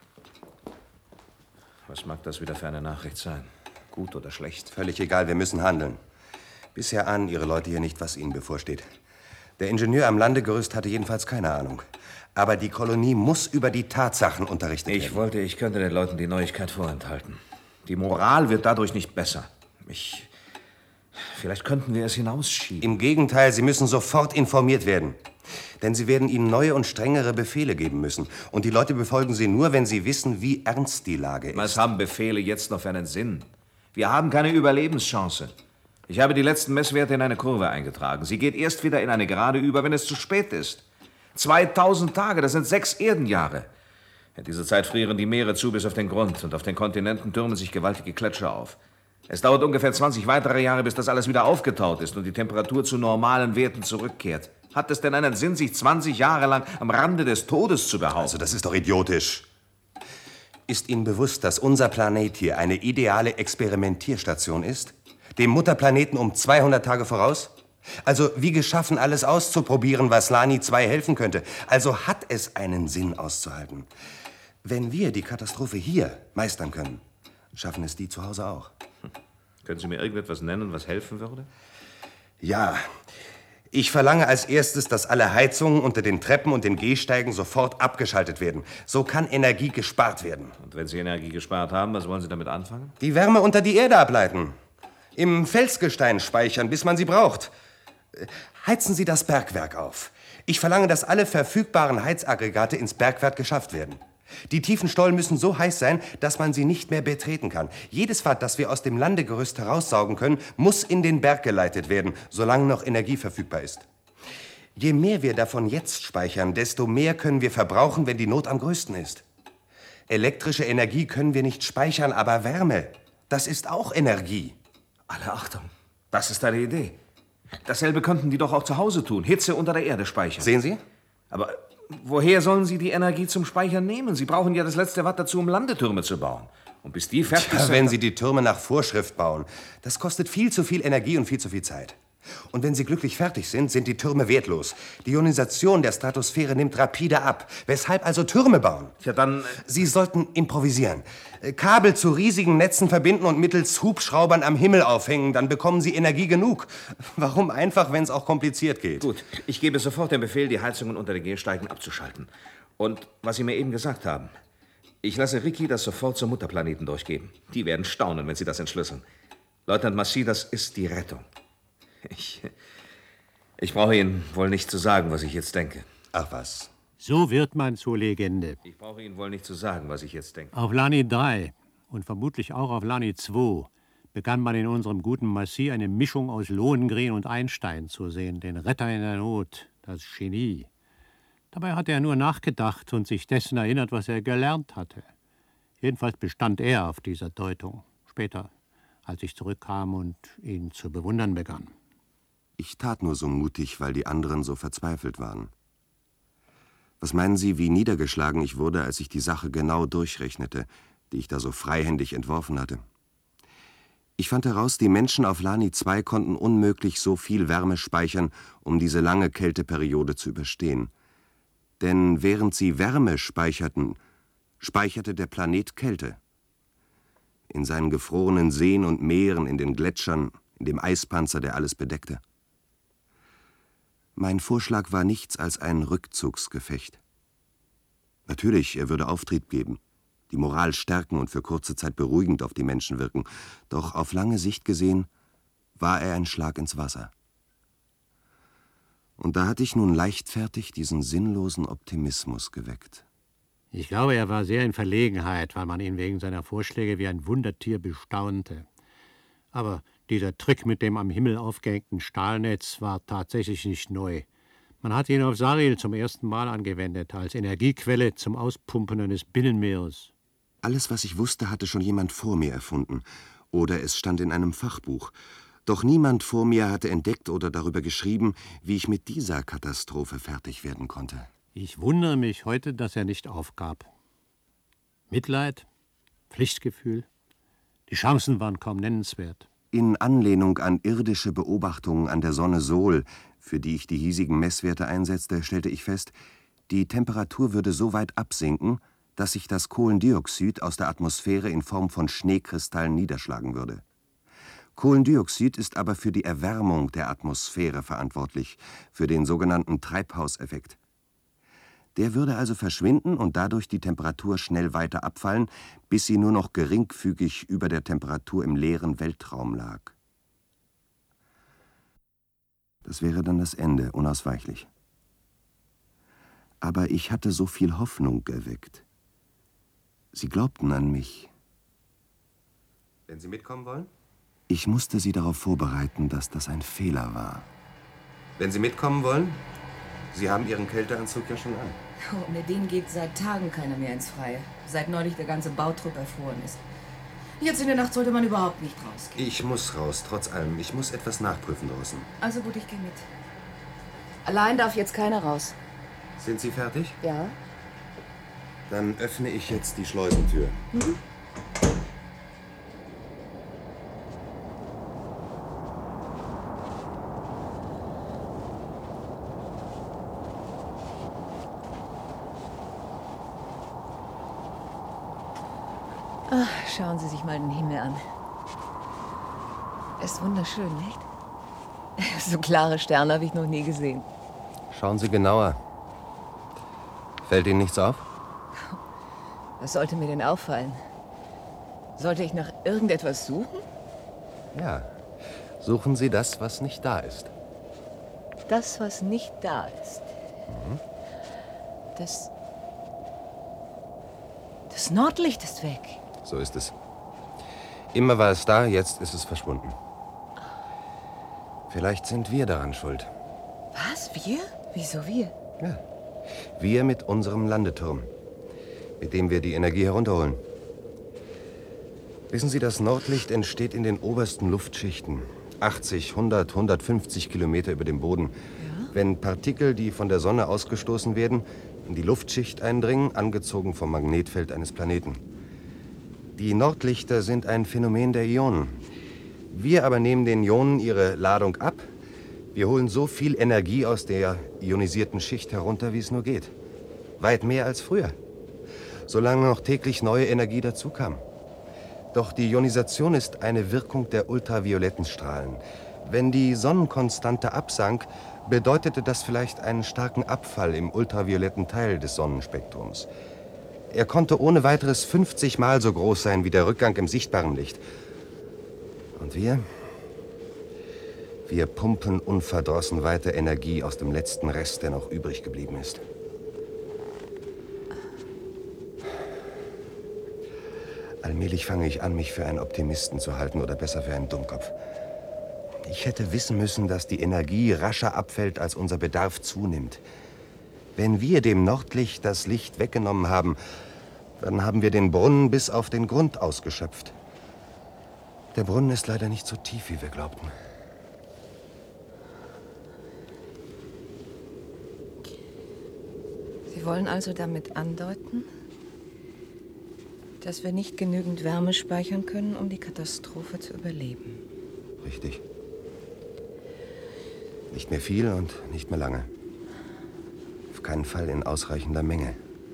Was mag das wieder für eine Nachricht sein? Gut oder schlecht? Völlig egal, wir müssen handeln. Bisher ahnen Ihre Leute hier nicht, was ihnen bevorsteht. Der Ingenieur am Landegerüst hatte jedenfalls keine Ahnung. Aber die Kolonie muss über die Tatsachen unterrichtet werden. Ich wollte, ich könnte den Leuten die Neuigkeit vorenthalten. Die Moral wird dadurch nicht besser. Ich... Vielleicht könnten wir es hinausschieben. Im Gegenteil, Sie müssen sofort informiert werden. Denn Sie werden ihnen neue und strengere Befehle geben müssen. Und die Leute befolgen sie nur, wenn sie wissen, wie ernst die Lage ist. Was haben Befehle jetzt noch für einen Sinn? Wir haben keine Überlebenschance. Ich habe die letzten Messwerte in eine Kurve eingetragen. Sie geht erst wieder in eine Gerade über, wenn es zu spät ist. zweitausend Tage, das sind sechs Erdenjahre. In dieser Zeit frieren die Meere zu bis auf den Grund. Und auf den Kontinenten türmen sich gewaltige Gletscher auf. Es dauert ungefähr zwanzig weitere Jahre, bis das alles wieder aufgetaut ist und die Temperatur zu normalen Werten zurückkehrt. Hat es denn einen Sinn, sich zwanzig Jahre lang am Rande des Todes zu behaupten? Also, das ist doch idiotisch. Ist Ihnen bewusst, dass unser Planet hier eine ideale Experimentierstation ist? Dem Mutterplaneten um zweihundert Tage voraus? Also, wie geschaffen, alles auszuprobieren, was Lani zwei helfen könnte. Also hat es einen Sinn auszuhalten. Wenn wir die Katastrophe hier meistern können, schaffen es die zu Hause auch. Hm. Können Sie mir irgendetwas nennen, was helfen würde? Ja. Ich verlange als erstes, dass alle Heizungen unter den Treppen und den Gehsteigen sofort abgeschaltet werden. So kann Energie gespart werden. Und wenn Sie Energie gespart haben, was wollen Sie damit anfangen? Die Wärme unter die Erde ableiten. Im Felsgestein speichern, bis man sie braucht. Heizen Sie das Bergwerk auf. Ich verlange, dass alle verfügbaren Heizaggregate ins Bergwerk geschafft werden. Die tiefen Stollen müssen so heiß sein, dass man sie nicht mehr betreten kann. Jedes Watt, das wir aus dem Landegerüst heraussaugen können, muss in den Berg geleitet werden, solange noch Energie verfügbar ist. Je mehr wir davon jetzt speichern, desto mehr können wir verbrauchen, wenn die Not am größten ist. Elektrische Energie können wir nicht speichern, aber Wärme, das ist auch Energie. Alle Achtung, das ist eine Idee. Dasselbe könnten die doch auch zu Hause tun, Hitze unter der Erde speichern. Sehen Sie? Aber woher sollen Sie die Energie zum Speichern nehmen? Sie brauchen ja das letzte Watt dazu, um Landetürme zu bauen. Und bis die fertig Tja, sind... wenn Sie die Türme nach Vorschrift bauen, das kostet viel zu viel Energie und viel zu viel Zeit. Und wenn sie glücklich fertig sind, sind die Türme wertlos. Die Ionisation der Stratosphäre nimmt rapide ab. Weshalb also Türme bauen? Ja, dann... Sie sollten improvisieren. Kabel zu riesigen Netzen verbinden und mittels Hubschraubern am Himmel aufhängen. Dann bekommen Sie Energie genug. Warum einfach, wenn es auch kompliziert geht? Gut, ich gebe sofort den Befehl, die Heizungen unter den Gehsteigen abzuschalten. Und was Sie mir eben gesagt haben, ich lasse Ricky das sofort zum Mutterplaneten durchgeben. Die werden staunen, wenn Sie das entschlüsseln. Leutnant Massy, das ist die Rettung. Ich, ich brauche Ihnen wohl nicht zu sagen, was ich jetzt denke. Ach was. So wird man zur Legende. Ich brauche Ihnen wohl nicht zu sagen, was ich jetzt denke. Auf Lani drei und vermutlich auch auf Lani zwei begann man in unserem guten Massy eine Mischung aus Lohengrin und Einstein zu sehen, den Retter in der Not, das Genie. Dabei hatte er nur nachgedacht und sich dessen erinnert, was er gelernt hatte. Jedenfalls bestand er auf dieser Deutung. Später, als ich zurückkam und ihn zu bewundern begann. Ich tat nur so mutig, weil die anderen so verzweifelt waren. Was meinen Sie, wie niedergeschlagen ich wurde, als ich die Sache genau durchrechnete, die ich da so freihändig entworfen hatte? Ich fand heraus, die Menschen auf Lani zwei konnten unmöglich so viel Wärme speichern, um diese lange Kälteperiode zu überstehen. Denn während sie Wärme speicherten, speicherte der Planet Kälte. In seinen gefrorenen Seen und Meeren, in den Gletschern, in dem Eispanzer, der alles bedeckte. Mein Vorschlag war nichts als ein Rückzugsgefecht. Natürlich, er würde Auftrieb geben, die Moral stärken und für kurze Zeit beruhigend auf die Menschen wirken. Doch auf lange Sicht gesehen war er ein Schlag ins Wasser. Und da hatte ich nun leichtfertig diesen sinnlosen Optimismus geweckt. Ich glaube, er war sehr in Verlegenheit, weil man ihn wegen seiner Vorschläge wie ein Wundertier bestaunte. Aber dieser Trick mit dem am Himmel aufgehängten Stahlnetz war tatsächlich nicht neu. Man hat ihn auf Saril zum ersten Mal angewendet, als Energiequelle zum Auspumpen eines Binnenmeeres. Alles, was ich wusste, hatte schon jemand vor mir erfunden. Oder es stand in einem Fachbuch. Doch niemand vor mir hatte entdeckt oder darüber geschrieben, wie ich mit dieser Katastrophe fertig werden konnte. Ich wundere mich heute, dass er nicht aufgab. Mitleid, Pflichtgefühl, die Chancen waren kaum nennenswert. In Anlehnung an irdische Beobachtungen an der Sonne Sol, für die ich die hiesigen Messwerte einsetzte, stellte ich fest, die Temperatur würde so weit absinken, dass sich das Kohlendioxid aus der Atmosphäre in Form von Schneekristallen niederschlagen würde. Kohlendioxid ist aber für die Erwärmung der Atmosphäre verantwortlich, für den sogenannten Treibhauseffekt. Der würde also verschwinden und dadurch die Temperatur schnell weiter abfallen, bis sie nur noch geringfügig über der Temperatur im leeren Weltraum lag. Das wäre dann das Ende, unausweichlich. Aber ich hatte so viel Hoffnung erweckt. Sie glaubten an mich. Wenn Sie mitkommen wollen? Ich musste Sie darauf vorbereiten, dass das ein Fehler war. Wenn Sie mitkommen wollen? Sie haben Ihren Kälteanzug ja schon an. Ohne den geht seit Tagen keiner mehr ins Freie. Seit neulich der ganze Bautrupp erfroren ist. Jetzt in der Nacht sollte man überhaupt nicht rausgehen. Ich muss raus, trotz allem. Ich muss etwas nachprüfen draußen. Also gut, ich gehe mit. Allein darf jetzt keiner raus. Sind Sie fertig? Ja. Dann öffne ich jetzt die Schleusentür. Mhm. Ach, schauen Sie sich mal den Himmel an. Ist wunderschön, nicht? So klare Sterne habe ich noch nie gesehen. Schauen Sie genauer. Fällt Ihnen nichts auf? Was sollte mir denn auffallen? Sollte ich nach irgendetwas suchen? Ja. Suchen Sie das, was nicht da ist. Das, was nicht da ist. Mhm. Das... Das Nordlicht ist weg. So ist es. Immer war es da, jetzt ist es verschwunden. Vielleicht sind wir daran schuld. Was? Wir? Wieso wir? Ja. Wir mit unserem Landeturm, mit dem wir die Energie herunterholen. Wissen Sie, das Nordlicht entsteht in den obersten Luftschichten. achtzig, hundert, hundertfünfzig Kilometer über dem Boden. Ja? Wenn Partikel, die von der Sonne ausgestoßen werden, in die Luftschicht eindringen, angezogen vom Magnetfeld eines Planeten. Die Nordlichter sind ein Phänomen der Ionen. Wir aber nehmen den Ionen ihre Ladung ab. Wir holen so viel Energie aus der ionisierten Schicht herunter, wie es nur geht. Weit mehr als früher. Solange noch täglich neue Energie dazukam. Doch die Ionisation ist eine Wirkung der ultravioletten Strahlen. Wenn die Sonnenkonstante absank, bedeutete das vielleicht einen starken Abfall im ultravioletten Teil des Sonnenspektrums. Er konnte ohne weiteres fünfzig Mal so groß sein wie der Rückgang im sichtbaren Licht. Und wir? Wir pumpen unverdrossen weiter Energie aus dem letzten Rest, der noch übrig geblieben ist. Allmählich fange ich an, mich für einen Optimisten zu halten oder besser für einen Dummkopf. Ich hätte wissen müssen, dass die Energie rascher abfällt, als unser Bedarf zunimmt. Wenn wir dem Nordlicht das Licht weggenommen haben, dann haben wir den Brunnen bis auf den Grund ausgeschöpft. Der Brunnen ist leider nicht so tief, wie wir glaubten. Sie wollen also damit andeuten, dass wir nicht genügend Wärme speichern können, um die Katastrophe zu überleben. Richtig. Nicht mehr viel und nicht mehr lange. Auf keinen Fall in ausreichender Menge.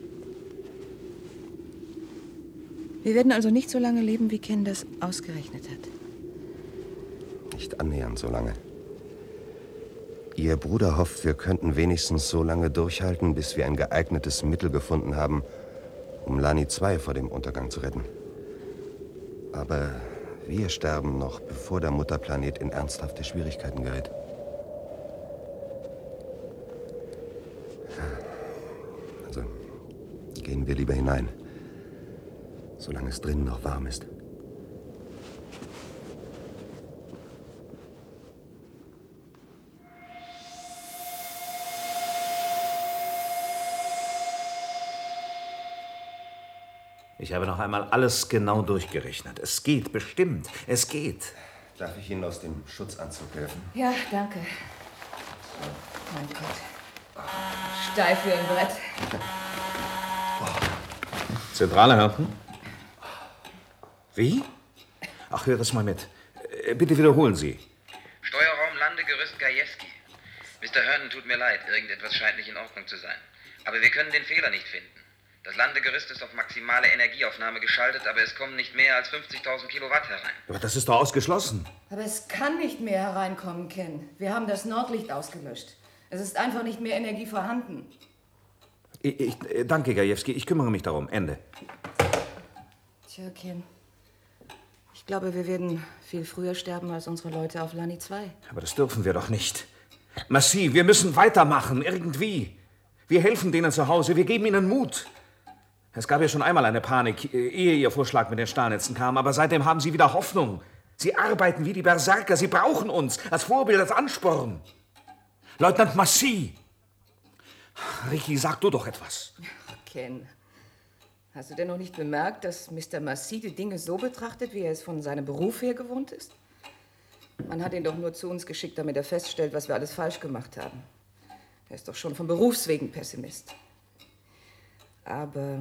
Wir werden also nicht so lange leben, wie Ken das ausgerechnet hat. Nicht annähernd so lange. Ihr Bruder hofft, wir könnten wenigstens so lange durchhalten, bis wir ein geeignetes Mittel gefunden haben, um Lani zwei vor dem Untergang zu retten. Aber wir sterben noch, bevor der Mutterplanet in ernsthafte Schwierigkeiten gerät. Also, gehen Gehen wir lieber hinein, solange es drinnen noch warm ist. Ich habe noch einmal alles genau durchgerechnet. Es geht, bestimmt. Es geht. Darf ich Ihnen aus dem Schutzanzug helfen? Ja, danke. Mein Gott. Steif wie ein Brett. Zentrale, Hampton? Wie? Ach, hör das mal mit. Äh, Bitte wiederholen Sie. Steuerraum Landegerüst Gajewski. Mister Herndon, tut mir leid, irgendetwas scheint nicht in Ordnung zu sein. Aber wir können den Fehler nicht finden. Das Landegerüst ist auf maximale Energieaufnahme geschaltet, aber es kommen nicht mehr als fünfzigtausend Kilowatt herein. Aber das ist doch ausgeschlossen. Aber es kann nicht mehr hereinkommen, Ken. Wir haben das Nordlicht ausgelöscht. Es ist einfach nicht mehr Energie vorhanden. Ich, ich, danke, Gajewski. Ich kümmere mich darum. Ende. Tja, Ken. Ich glaube, wir werden viel früher sterben als unsere Leute auf Lani zwei. Aber das dürfen wir doch nicht. Massi, wir müssen weitermachen. Irgendwie. Wir helfen denen zu Hause. Wir geben ihnen Mut. Es gab ja schon einmal eine Panik, ehe Ihr Vorschlag mit den Stahlnetzen kam. Aber seitdem haben Sie wieder Hoffnung. Sie arbeiten wie die Berserker. Sie brauchen uns als Vorbild, als Ansporn. Leutnant Massi. Ricky, sag du doch etwas. Ken, hast du denn noch nicht bemerkt, dass Mister Massi die Dinge so betrachtet, wie er es von seinem Beruf her gewohnt ist? Man hat ihn doch nur zu uns geschickt, damit er feststellt, was wir alles falsch gemacht haben. Er ist doch schon von Berufswegen Pessimist. Aber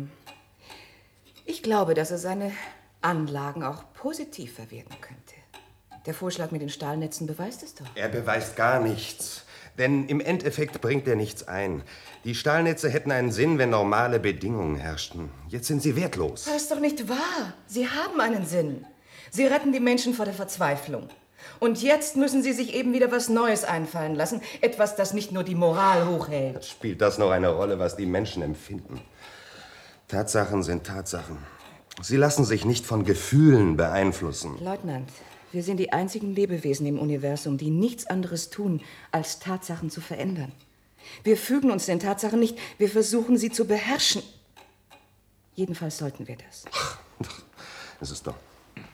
ich glaube, dass er seine Anlagen auch positiv verwerten könnte. Der Vorschlag mit den Stahlnetzen beweist es doch. Er beweist gar nichts. Denn im Endeffekt bringt er nichts ein. Die Stahlnetze hätten einen Sinn, wenn normale Bedingungen herrschten. Jetzt sind sie wertlos. Das ist doch nicht wahr. Sie haben einen Sinn. Sie retten die Menschen vor der Verzweiflung. Und jetzt müssen sie sich eben wieder was Neues einfallen lassen. Etwas, das nicht nur die Moral hochhält. Spielt das noch eine Rolle, was die Menschen empfinden? Tatsachen sind Tatsachen. Sie lassen sich nicht von Gefühlen beeinflussen. Leutnant, wir sind die einzigen Lebewesen im Universum, die nichts anderes tun, als Tatsachen zu verändern. Wir fügen uns den Tatsachen nicht, wir versuchen sie zu beherrschen. Jedenfalls sollten wir das. Ach, es ist doch...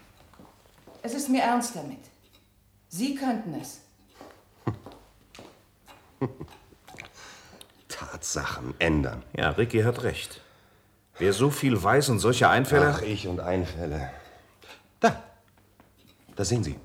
Es ist mir ernst damit. Sie könnten es. Tatsachen ändern. Ja, Ricky hat recht. Wer so viel weiß und solche Einfälle... Ach, ich und Einfälle. Da. Da sehen Sie.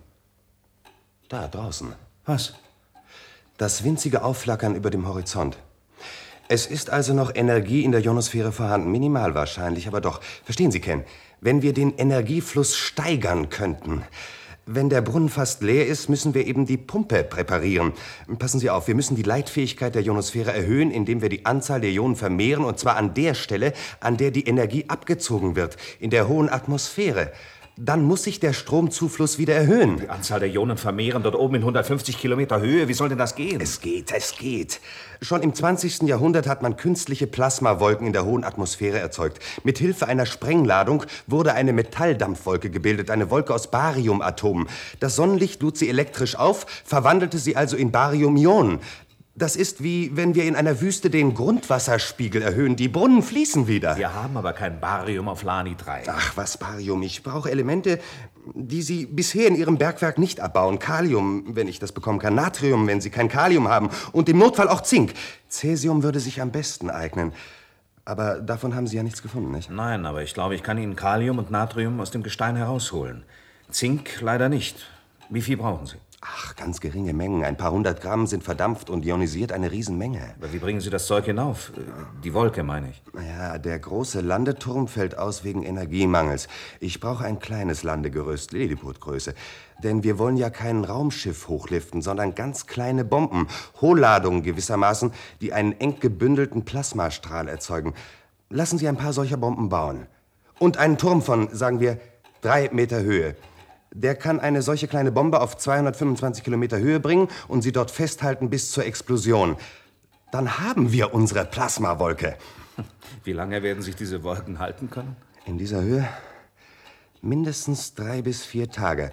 Da draußen. Was? Das winzige Aufflackern über dem Horizont. Es ist also noch Energie in der Ionosphäre vorhanden. Minimal wahrscheinlich, aber doch. Verstehen Sie, Ken? Wenn wir den Energiefluss steigern könnten... Wenn der Brunnen fast leer ist, müssen wir eben die Pumpe präparieren. Passen Sie auf, wir müssen die Leitfähigkeit der Ionosphäre erhöhen, indem wir die Anzahl der Ionen vermehren, und zwar an der Stelle, an der die Energie abgezogen wird, in der hohen Atmosphäre. Dann muss sich der Stromzufluss wieder erhöhen. Die Anzahl der Ionen vermehren dort oben in hundertfünfzig Kilometer Höhe. Wie soll denn das gehen? Es geht, es geht. Schon im zwanzigsten Jahrhundert hat man künstliche Plasmawolken in der hohen Atmosphäre erzeugt. Mit Hilfe einer Sprengladung wurde eine Metalldampfwolke gebildet, eine Wolke aus Bariumatomen. Das Sonnenlicht lud sie elektrisch auf, verwandelte sie also in Bariumionen. Das ist wie, wenn wir in einer Wüste den Grundwasserspiegel erhöhen. Die Brunnen fließen wieder. Wir haben aber kein Barium auf Lani drei. Ach, was Barium? Ich brauche Elemente, die Sie bisher in Ihrem Bergwerk nicht abbauen. Kalium, wenn ich das bekommen kann. Natrium, wenn Sie kein Kalium haben. Und im Notfall auch Zink. Cäsium würde sich am besten eignen. Aber davon haben Sie ja nichts gefunden, nicht? Nein, aber ich glaube, ich kann Ihnen Kalium und Natrium aus dem Gestein herausholen. Zink leider nicht. Wie viel brauchen Sie? Ach, ganz geringe Mengen. Ein paar hundert Gramm sind verdampft und ionisiert eine Riesenmenge. Aber wie bringen Sie das Zeug hinauf? Die Wolke, meine ich. Ja, der große Landeturm fällt aus wegen Energiemangels. Ich brauche ein kleines Landegerüst, Lilliputgröße. Denn wir wollen ja kein Raumschiff hochliften, sondern ganz kleine Bomben. Hohlladungen gewissermaßen, die einen eng gebündelten Plasmastrahl erzeugen. Lassen Sie ein paar solcher Bomben bauen. Und einen Turm von, sagen wir, drei Meter Höhe. Der kann eine solche kleine Bombe auf zweihundertfünfundzwanzig Kilometer Höhe bringen und sie dort festhalten bis zur Explosion. Dann haben wir unsere Plasmawolke. Wie lange werden sich diese Wolken halten können? In dieser Höhe mindestens drei bis vier Tage.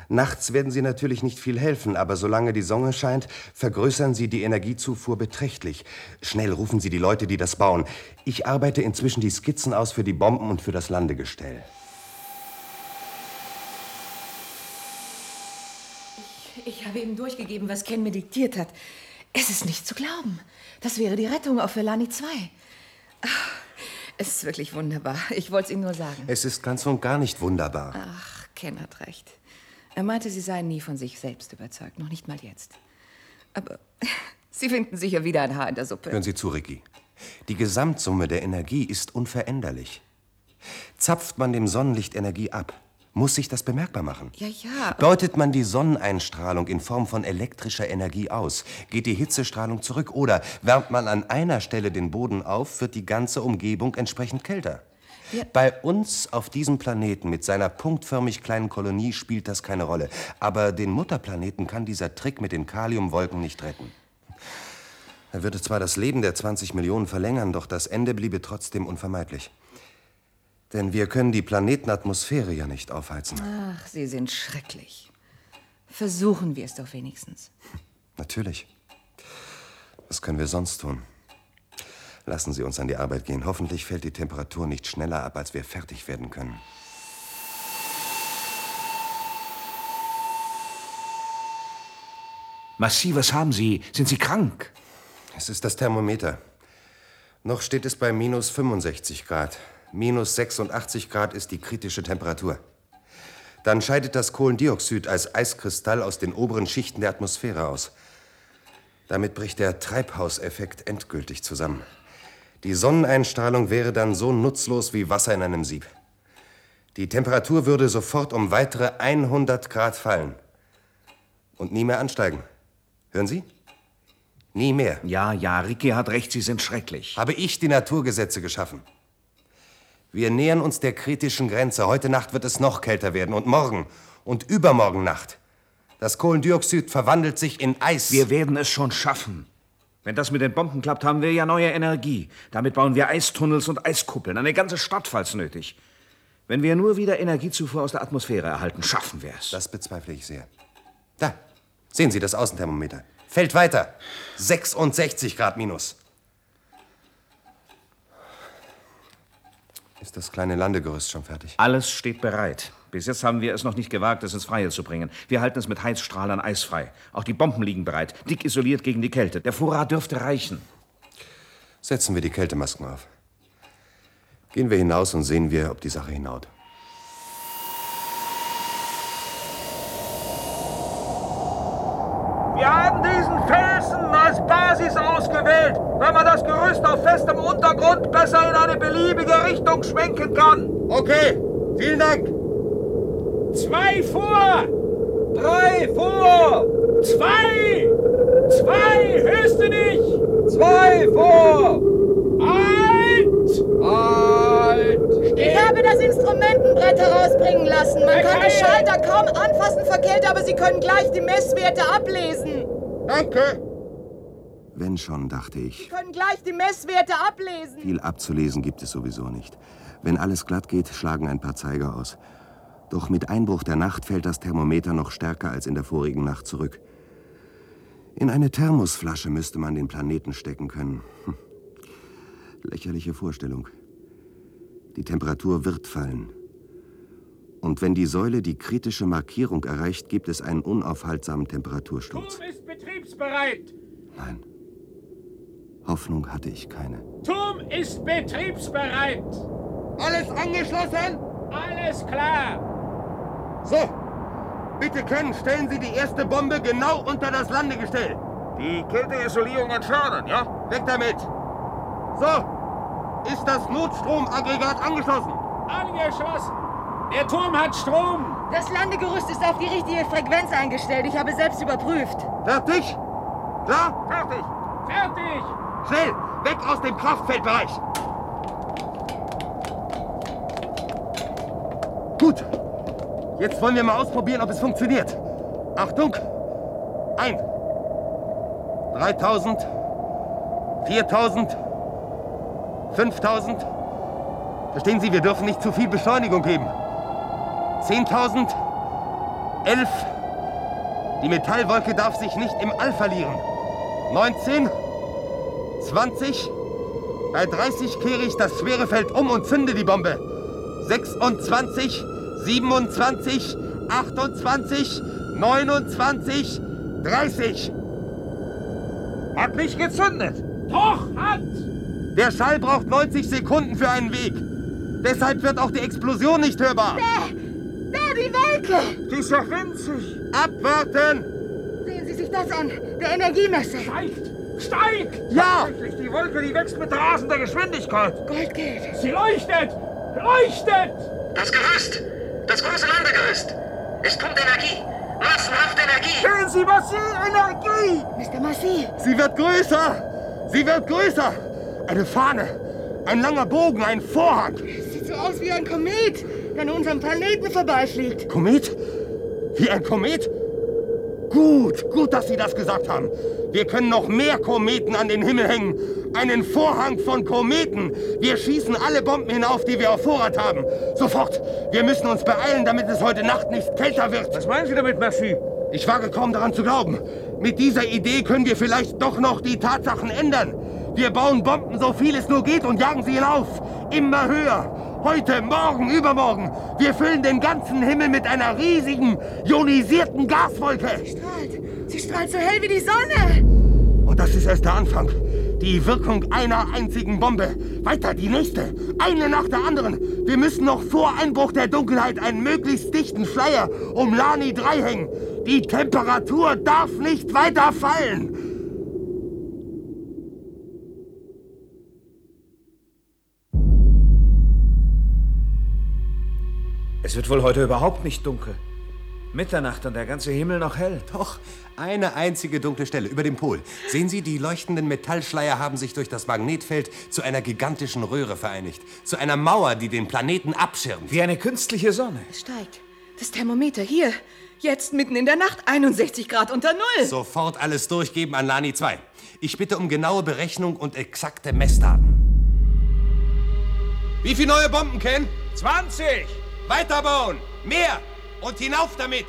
Nachts werden sie natürlich nicht viel helfen, aber solange die Sonne scheint, vergrößern sie die Energiezufuhr beträchtlich. Schnell rufen Sie die Leute, die das bauen. Ich arbeite inzwischen die Skizzen aus für die Bomben und für das Landegestell. Ich, ich habe ihm durchgegeben, was Ken mir diktiert hat. Es ist nicht zu glauben. Das wäre die Rettung auch für Lani zwei. Ach, es ist wirklich wunderbar. Ich wollte es Ihnen nur sagen. Es ist ganz und gar nicht wunderbar. Ach, Ken hat recht. Er meinte, Sie seien nie von sich selbst überzeugt, noch nicht mal jetzt. Aber Sie finden sicher wieder ein Haar in der Suppe. Hören Sie zu, Ricky. Die Gesamtsumme der Energie ist unveränderlich. Zapft man dem Sonnenlicht Energie ab, muss sich das bemerkbar machen. Ja, ja. Deutet man die Sonneneinstrahlung in Form von elektrischer Energie aus, geht die Hitzestrahlung zurück. Oder wärmt man an einer Stelle den Boden auf, wird die ganze Umgebung entsprechend kälter. Ja. Bei uns auf diesem Planeten mit seiner punktförmig kleinen Kolonie spielt das keine Rolle. Aber den Mutterplaneten kann dieser Trick mit den Kaliumwolken nicht retten. Er würde zwar das Leben der zwanzig Millionen verlängern, doch das Ende bliebe trotzdem unvermeidlich. Denn wir können die Planetenatmosphäre ja nicht aufheizen. Ach, Sie sind schrecklich. Versuchen wir es doch wenigstens. Natürlich. Was können wir sonst tun? Lassen Sie uns an die Arbeit gehen. Hoffentlich fällt die Temperatur nicht schneller ab, als wir fertig werden können. Massi, was haben Sie? Sind Sie krank? Es ist das Thermometer. Noch steht es bei minus fünfundsechzig Grad. Minus sechsundachtzig Grad ist die kritische Temperatur. Dann scheidet das Kohlendioxid als Eiskristall aus den oberen Schichten der Atmosphäre aus. Damit bricht der Treibhauseffekt endgültig zusammen. Die Sonneneinstrahlung wäre dann so nutzlos wie Wasser in einem Sieb. Die Temperatur würde sofort um weitere hundert Grad fallen. Und nie mehr ansteigen. Hören Sie? Nie mehr. Ja, ja, Ricky hat recht, Sie sind schrecklich. Habe ich die Naturgesetze geschaffen. Wir nähern uns der kritischen Grenze. Heute Nacht wird es noch kälter werden. Und morgen und übermorgen Nacht. Das Kohlendioxid verwandelt sich in Eis. Wir werden es schon schaffen. Wenn das mit den Bomben klappt, haben wir ja neue Energie. Damit bauen wir Eistunnels und Eiskuppeln. Eine ganze Stadt, falls nötig. Wenn wir nur wieder Energiezufuhr aus der Atmosphäre erhalten, schaffen wir es. Das bezweifle ich sehr. Da, sehen Sie das Außenthermometer. Fällt weiter. sechsundsechzig Grad minus. Ist das kleine Landegerüst schon fertig? Alles steht bereit. Bis jetzt haben wir es noch nicht gewagt, es ins Freie zu bringen. Wir halten es mit Heizstrahlern eisfrei. Auch die Bomben liegen bereit, dick isoliert gegen die Kälte. Der Vorrat dürfte reichen. Setzen wir die Kältemasken auf. Gehen wir hinaus und sehen wir, ob die Sache hinhaut. Wir haben diesen Felsen als Basis ausgewählt, weil man das Gerüst auf festem Untergrund besser in eine beliebige Richtung schwenken kann. Okay, vielen Dank. Zwei vor! Drei vor! Zwei! Zwei! Hörst du nicht? Zwei vor! Eins! Halt! Ich habe das Instrumentenbrett herausbringen lassen. Man kann die Schalter kaum anfassen vor Kälte, aber Sie können gleich die Messwerte ablesen. Danke. Wenn schon, dachte ich. Sie können gleich die Messwerte ablesen. Viel abzulesen gibt es sowieso nicht. Wenn alles glatt geht, schlagen ein paar Zeiger aus. Doch mit Einbruch der Nacht fällt das Thermometer noch stärker als in der vorigen Nacht zurück. In eine Thermosflasche müsste man den Planeten stecken können. Hm. Lächerliche Vorstellung. Die Temperatur wird fallen. Und wenn die Säule die kritische Markierung erreicht, gibt es einen unaufhaltsamen Temperatursturz. Turm ist betriebsbereit. Nein. Hoffnung hatte ich keine. Turm ist betriebsbereit. Alles angeschlossen? Alles klar. So, bitte können, stellen Sie die erste Bombe genau unter das Landegestell. Die Kälteisolierung entfernen, ja? Weg damit. So, ist das Notstromaggregat angeschlossen? Angeschlossen. Der Turm hat Strom. Das Landegerüst ist auf die richtige Frequenz eingestellt. Ich habe selbst überprüft. Fertig? Klar? Fertig. Fertig. Schnell, weg aus dem Kraftfeldbereich. Gut. Jetzt wollen wir mal ausprobieren, ob es funktioniert. Achtung. Ein. dreitausend. viertausend. fünftausend. Verstehen Sie, wir dürfen nicht zu viel Beschleunigung geben. zehntausend. elf. Die Metallwolke darf sich nicht im All verlieren. neunzehn. zwanzig. Bei dreißig kehre ich das schwere Feld um und zünde die Bombe. sechsundzwanzig. siebenundzwanzig. achtundzwanzig. neunundzwanzig. dreißig. Hat nicht gezündet. Doch, hat! Der Schall braucht neunzig Sekunden für einen Weg. Deshalb wird auch die Explosion nicht hörbar. Da! Da, die Wolke! Die ist ja winzig. Abwarten! Sehen Sie sich das an. Der Energiemesser. Steigt! Steigt! Ja! Tatsächlich, die Wolke, die wächst mit rasender Geschwindigkeit. Goldgeld. Sie leuchtet! Leuchtet! Das Gerüst! Das große Landegerüst! Es pumpt Energie! Massenhaft Energie! Sehen Sie, was Sie Energie! Mister Massey! Sie wird größer! Sie wird größer! Eine Fahne! Ein langer Bogen, ein Vorhang! Es sieht so aus wie ein Komet, der an unserem Planeten vorbeifliegt. Komet? Wie ein Komet? Gut, gut, dass Sie das gesagt haben. Wir können noch mehr Kometen an den Himmel hängen. Einen Vorhang von Kometen. Wir schießen alle Bomben hinauf, die wir auf Vorrat haben. Sofort. Wir müssen uns beeilen, damit es heute Nacht nicht kälter wird. Was meinen Sie damit, Merci? Ich wage kaum daran zu glauben. Mit dieser Idee können wir vielleicht doch noch die Tatsachen ändern. Wir bauen Bomben, so viel es nur geht, und jagen sie hinauf. Immer höher. Heute, morgen, übermorgen. Wir füllen den ganzen Himmel mit einer riesigen, ionisierten Gaswolke. Sie strahlt. Sie strahlt so hell wie die Sonne. Und das ist erst der Anfang. Die Wirkung einer einzigen Bombe. Weiter die nächste. Eine nach der anderen. Wir müssen noch vor Einbruch der Dunkelheit einen möglichst dichten Schleier um Lani drei hängen. Die Temperatur darf nicht weiter fallen. Es wird wohl heute überhaupt nicht dunkel. Mitternacht und der ganze Himmel noch hell. Doch, eine einzige dunkle Stelle über dem Pol. Sehen Sie, die leuchtenden Metallschleier haben sich durch das Magnetfeld zu einer gigantischen Röhre vereinigt. Zu einer Mauer, die den Planeten abschirmt. Wie eine künstliche Sonne. Es steigt. Das Thermometer hier. Jetzt mitten in der Nacht einundsechzig Grad unter Null. Sofort alles durchgeben an Lani zwei. Ich bitte um genaue Berechnung und exakte Messdaten. Wie viele neue Bomben, Ken? zwanzig! Weiterbauen! Mehr! Und hinauf damit!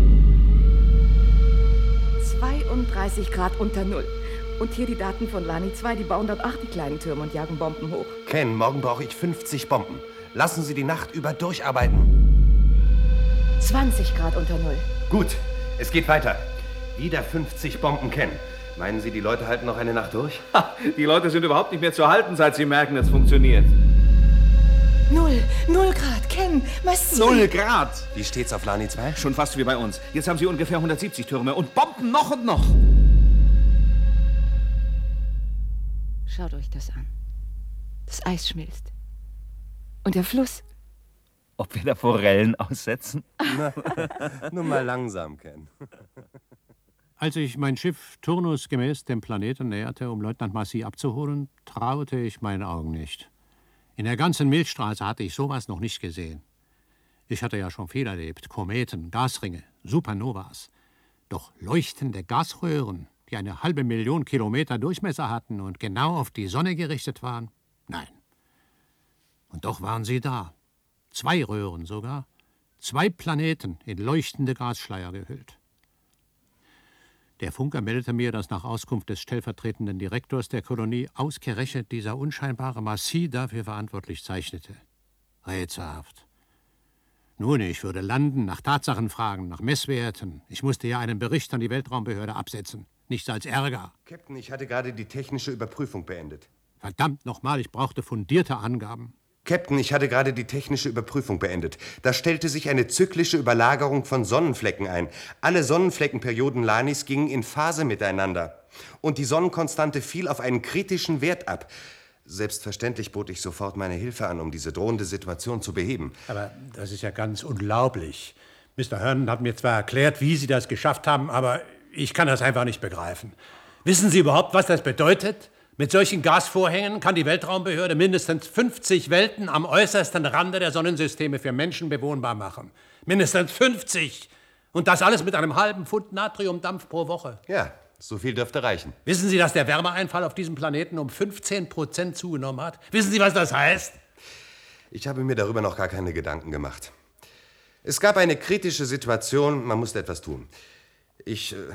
zweiunddreißig Grad unter Null. Und hier die Daten von Lani zwei. Die bauen dort auch die kleinen Türme und jagen Bomben hoch. Ken, morgen brauche ich fünfzig Bomben. Lassen Sie die Nacht über durcharbeiten. zwanzig Grad unter Null. Gut, es geht weiter. Wieder fünfzig Bomben, Ken. Meinen Sie, die Leute halten noch eine Nacht durch? Ha, die Leute sind überhaupt nicht mehr zu halten, seit sie merken, es funktioniert. Null. Null Grad. Ken, was? Null Grad. Wie steht's auf Lani zwei? Schon fast wie bei uns. Jetzt haben sie ungefähr hundertsiebzig Türme und Bomben noch und noch. Schaut euch das an. Das Eis schmilzt. Und der Fluss. Ob wir da Forellen aussetzen? Na, nur mal langsam, Ken. Als ich mein Schiff turnusgemäß dem Planeten näherte, um Leutnant Massey abzuholen, traute ich meinen Augen nicht. In der ganzen Milchstraße hatte ich sowas noch nicht gesehen. Ich hatte ja schon viel erlebt. Kometen, Gasringe, Supernovas. Doch leuchtende Gasröhren, die eine halbe Million Kilometer Durchmesser hatten und genau auf die Sonne gerichtet waren? Nein. Und doch waren sie da. Zwei Röhren sogar. Zwei Planeten in leuchtende Gasschleier gehüllt. Der Funker meldete mir, dass nach Auskunft des stellvertretenden Direktors der Kolonie ausgerechnet dieser unscheinbare Massey dafür verantwortlich zeichnete. Rätselhaft. Nun, ich würde landen, nach Tatsachen fragen, nach Messwerten. Ich musste ja einen Bericht an die Weltraumbehörde absetzen. Nichts als Ärger. Captain, ich hatte gerade die technische Überprüfung beendet. Verdammt nochmal, ich brauchte fundierte Angaben. Captain, ich hatte gerade die technische Überprüfung beendet. Da stellte sich eine zyklische Überlagerung von Sonnenflecken ein. Alle Sonnenfleckenperioden Lanis gingen in Phase miteinander. Und die Sonnenkonstante fiel auf einen kritischen Wert ab. Selbstverständlich bot ich sofort meine Hilfe an, um diese drohende Situation zu beheben. Aber das ist ja ganz unglaublich. Mister Herndon hat mir zwar erklärt, wie Sie das geschafft haben, aber ich kann das einfach nicht begreifen. Wissen Sie überhaupt, was das bedeutet? Mit solchen Gasvorhängen kann die Weltraumbehörde mindestens fünfzig Welten am äußersten Rande der Sonnensysteme für Menschen bewohnbar machen. Mindestens fünfzig! Und das alles mit einem halben Pfund Natriumdampf pro Woche. Ja, so viel dürfte reichen. Wissen Sie, dass der Wärmeeinfall auf diesem Planeten um fünfzehn Prozent zugenommen hat? Wissen Sie, was das heißt? Ich habe mir darüber noch gar keine Gedanken gemacht. Es gab eine kritische Situation, man musste etwas tun. Ich, äh,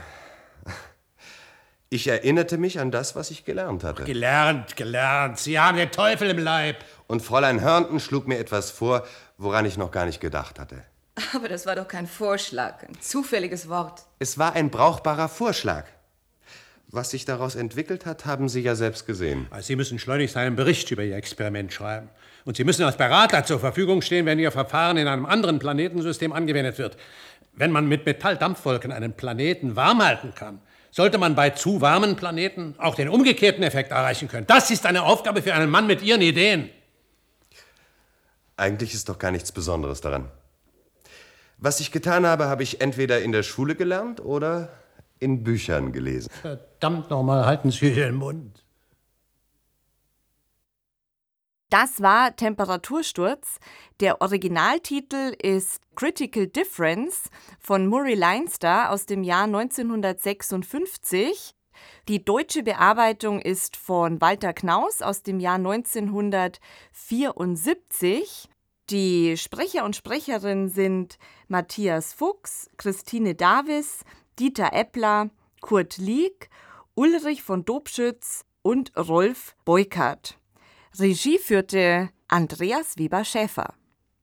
ich erinnerte mich an das, was ich gelernt hatte. Gelernt, gelernt. Sie haben den Teufel im Leib. Und Fräulein Herndon schlug mir etwas vor, woran ich noch gar nicht gedacht hatte. Aber das war doch kein Vorschlag, ein zufälliges Wort. Es war ein brauchbarer Vorschlag. Was sich daraus entwickelt hat, haben Sie ja selbst gesehen. Sie müssen schleunigst einen Bericht über Ihr Experiment schreiben. Und Sie müssen als Berater zur Verfügung stehen, wenn Ihr Verfahren in einem anderen Planetensystem angewendet wird. Wenn man mit Metalldampfwolken einen Planeten warm halten kann, sollte man bei zu warmen Planeten auch den umgekehrten Effekt erreichen können. Das ist eine Aufgabe für einen Mann mit Ihren Ideen. Eigentlich ist doch gar nichts Besonderes daran. Was ich getan habe, habe ich entweder in der Schule gelernt oder in Büchern gelesen. Verdammt nochmal, halten Sie den Mund. Das war Temperatursturz. Der Originaltitel ist Critical Difference von Murray Leinster aus dem Jahr neunzehnhundertsechsundfünfzig. Die deutsche Bearbeitung ist von Walter Knaus aus dem Jahr neunzehnhundertvierundsiebzig. Die Sprecher und Sprecherinnen sind Matthias Fuchs, Christine Davis, Dieter Eppler, Kurt Lieck, Ulrich von Dobschütz und Rolf Beukert. Regie führte Andreas Weber-Schäfer.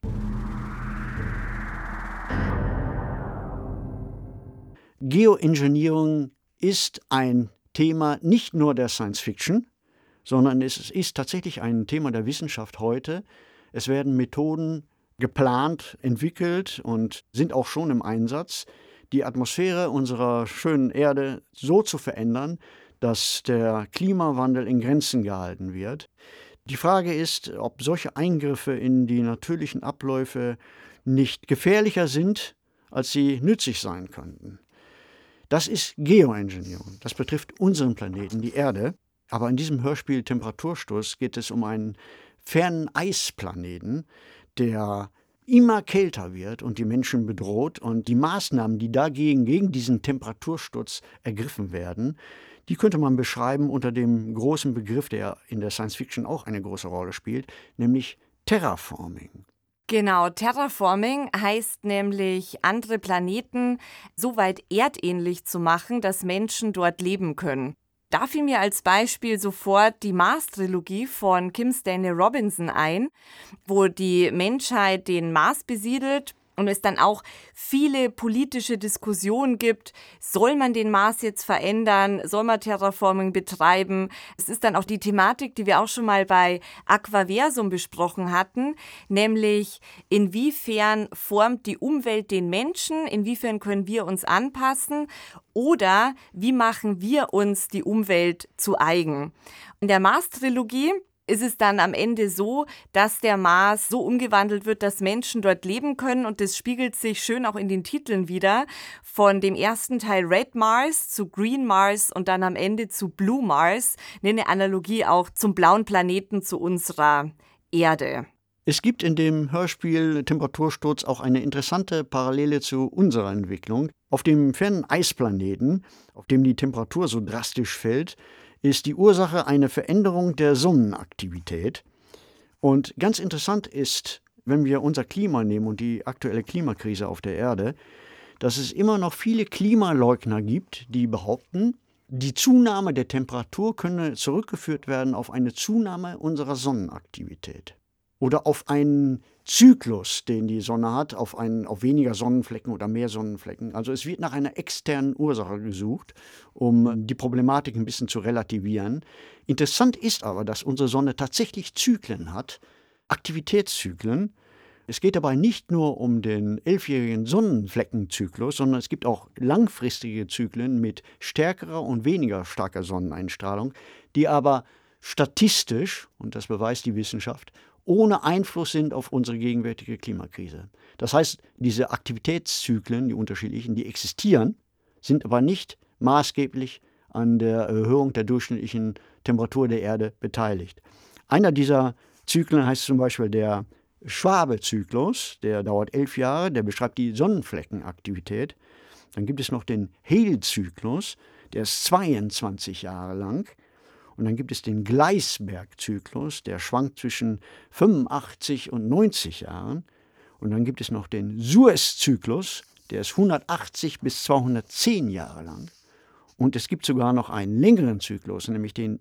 Geoengineering ist ein Thema nicht nur der Science Fiction, sondern es ist tatsächlich ein Thema der Wissenschaft heute. Es werden Methoden geplant, entwickelt und sind auch schon im Einsatz, die Atmosphäre unserer schönen Erde so zu verändern, dass der Klimawandel in Grenzen gehalten wird. Die Frage ist, ob solche Eingriffe in die natürlichen Abläufe nicht gefährlicher sind, als sie nützlich sein könnten. Das ist Geoengineering. Das betrifft unseren Planeten, die Erde. Aber in diesem Hörspiel Temperatursturz geht es um einen fernen Eisplaneten, der immer kälter wird und die Menschen bedroht. Und die Maßnahmen, die dagegen, gegen diesen Temperatursturz ergriffen werden, die könnte man beschreiben unter dem großen Begriff, der in der Science Fiction auch eine große Rolle spielt, nämlich Terraforming. Genau, Terraforming heißt nämlich, andere Planeten so weit erdähnlich zu machen, dass Menschen dort leben können. Da fiel mir als Beispiel sofort die Mars-Trilogie von Kim Stanley Robinson ein, wo die Menschheit den Mars besiedelt und es dann auch viele politische Diskussionen gibt. Soll man den Mars jetzt verändern? Soll man Terraforming betreiben? Es ist dann auch die Thematik, die wir auch schon mal bei Aquaversum besprochen hatten, nämlich inwiefern formt die Umwelt den Menschen, inwiefern können wir uns anpassen oder wie machen wir uns die Umwelt zu eigen? In der Mars-Trilogie ist es dann am Ende so, dass der Mars so umgewandelt wird, dass Menschen dort leben können und das spiegelt sich schön auch in den Titeln wieder. Von dem ersten Teil Red Mars zu Green Mars und dann am Ende zu Blue Mars. Eine Analogie auch zum blauen Planeten, zu unserer Erde. Es gibt in dem Hörspiel Temperatursturz auch eine interessante Parallele zu unserer Entwicklung. Auf dem fernen Eisplaneten, auf dem die Temperatur so drastisch fällt, ist die Ursache eine Veränderung der Sonnenaktivität. Und ganz interessant ist, wenn wir unser Klima nehmen und die aktuelle Klimakrise auf der Erde, dass es immer noch viele Klimaleugner gibt, die behaupten, die Zunahme der Temperatur könne zurückgeführt werden auf eine Zunahme unserer Sonnenaktivität. Oder auf einen Zyklus, den die Sonne hat, auf, einen, auf weniger Sonnenflecken oder mehr Sonnenflecken. Also es wird nach einer externen Ursache gesucht, um die Problematik ein bisschen zu relativieren. Interessant ist aber, dass unsere Sonne tatsächlich Zyklen hat, Aktivitätszyklen. Es geht dabei nicht nur um den elfjährigen Sonnenfleckenzyklus, sondern es gibt auch langfristige Zyklen mit stärkerer und weniger starker Sonneneinstrahlung, die aber statistisch, und das beweist die Wissenschaft, ohne Einfluss sind auf unsere gegenwärtige Klimakrise. Das heißt, diese Aktivitätszyklen, die unterschiedlichen, die existieren, sind aber nicht maßgeblich an der Erhöhung der durchschnittlichen Temperatur der Erde beteiligt. Einer dieser Zyklen heißt zum Beispiel der Schwabe-Zyklus, der dauert elf Jahre, der beschreibt die Sonnenfleckenaktivität. Dann gibt es noch den Hale-Zyklus, der ist zweiundzwanzig Jahre lang. Und dann gibt es den Gleisberg-Zyklus, der schwankt zwischen fünfundachtzig und neunzig Jahren. Und dann gibt es noch den Suez-Zyklus, der ist hundertachtzig bis zweihundertzehn Jahre lang. Und es gibt sogar noch einen längeren Zyklus, nämlich den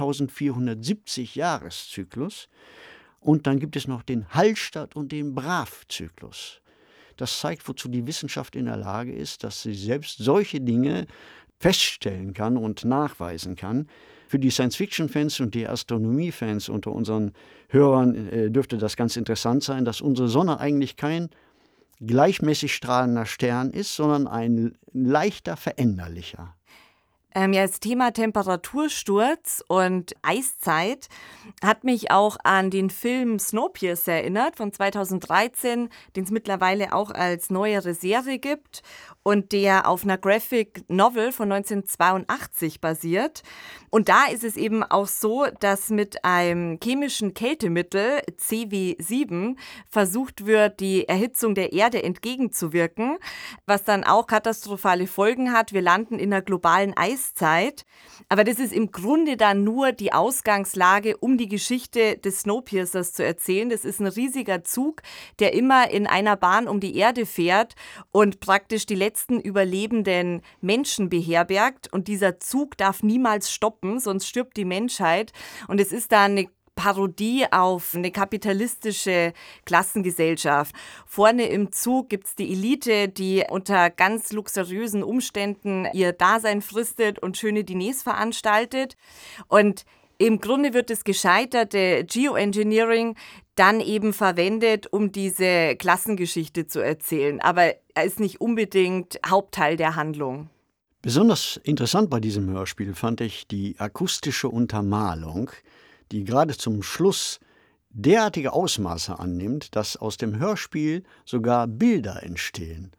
eintausendvierhundertsiebzig-Jahres-Zyklus. Und dann gibt es noch den Hallstatt- und den Brav-Zyklus. Das zeigt, wozu die Wissenschaft in der Lage ist, dass sie selbst solche Dinge feststellen kann und nachweisen kann. Für die Science-Fiction-Fans und die Astronomie-Fans unter unseren Hörern äh, dürfte das ganz interessant sein, dass unsere Sonne eigentlich kein gleichmäßig strahlender Stern ist, sondern ein leichter veränderlicher. Ähm, ja, das Thema Temperatursturz und Eiszeit hat mich auch an den Film Snowpiercer erinnert von zweitausenddreizehn, den es mittlerweile auch als neuere Serie gibt und der auf einer Graphic Novel von neunzehnhundertzweiundachtzig basiert. Und da ist es eben auch so, dass mit einem chemischen Kältemittel C W sieben versucht wird, die Erhitzung der Erde entgegenzuwirken, was dann auch katastrophale Folgen hat. Wir landen in einer globalen Eiszeit. Aber das ist im Grunde dann nur die Ausgangslage, um die Geschichte des Snowpiercers zu erzählen. Das ist ein riesiger Zug, der immer in einer Bahn um die Erde fährt und praktisch die letzten überlebenden Menschen beherbergt. Und dieser Zug darf niemals stoppen, sonst stirbt die Menschheit. Und es ist da eine Parodie auf eine kapitalistische Klassengesellschaft. Vorne im Zug gibt es die Elite, die unter ganz luxuriösen Umständen ihr Dasein fristet und schöne Diners veranstaltet. Und im Grunde wird das gescheiterte Geoengineering dann eben verwendet, um diese Klassengeschichte zu erzählen. Aber er ist nicht unbedingt Hauptteil der Handlung. Besonders interessant bei diesem Hörspiel fand ich die akustische Untermalung, die gerade zum Schluss derartige Ausmaße annimmt, dass aus dem Hörspiel sogar Bilder entstehen.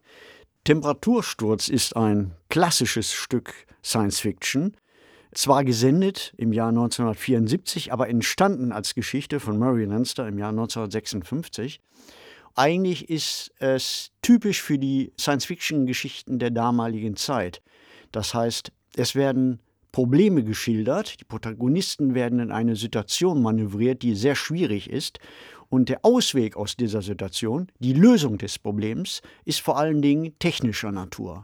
Temperatursturz ist ein klassisches Stück Science-Fiction, zwar gesendet im Jahr neunzehnhundertvierundsiebzig, aber entstanden als Geschichte von Murray Leinster im Jahr neunzehnhundertsechsundfünfzig. Eigentlich ist es typisch für die Science-Fiction-Geschichten der damaligen Zeit. Das heißt, es werden Probleme geschildert, die Protagonisten werden in eine Situation manövriert, die sehr schwierig ist. Und der Ausweg aus dieser Situation, die Lösung des Problems, ist vor allen Dingen technischer Natur.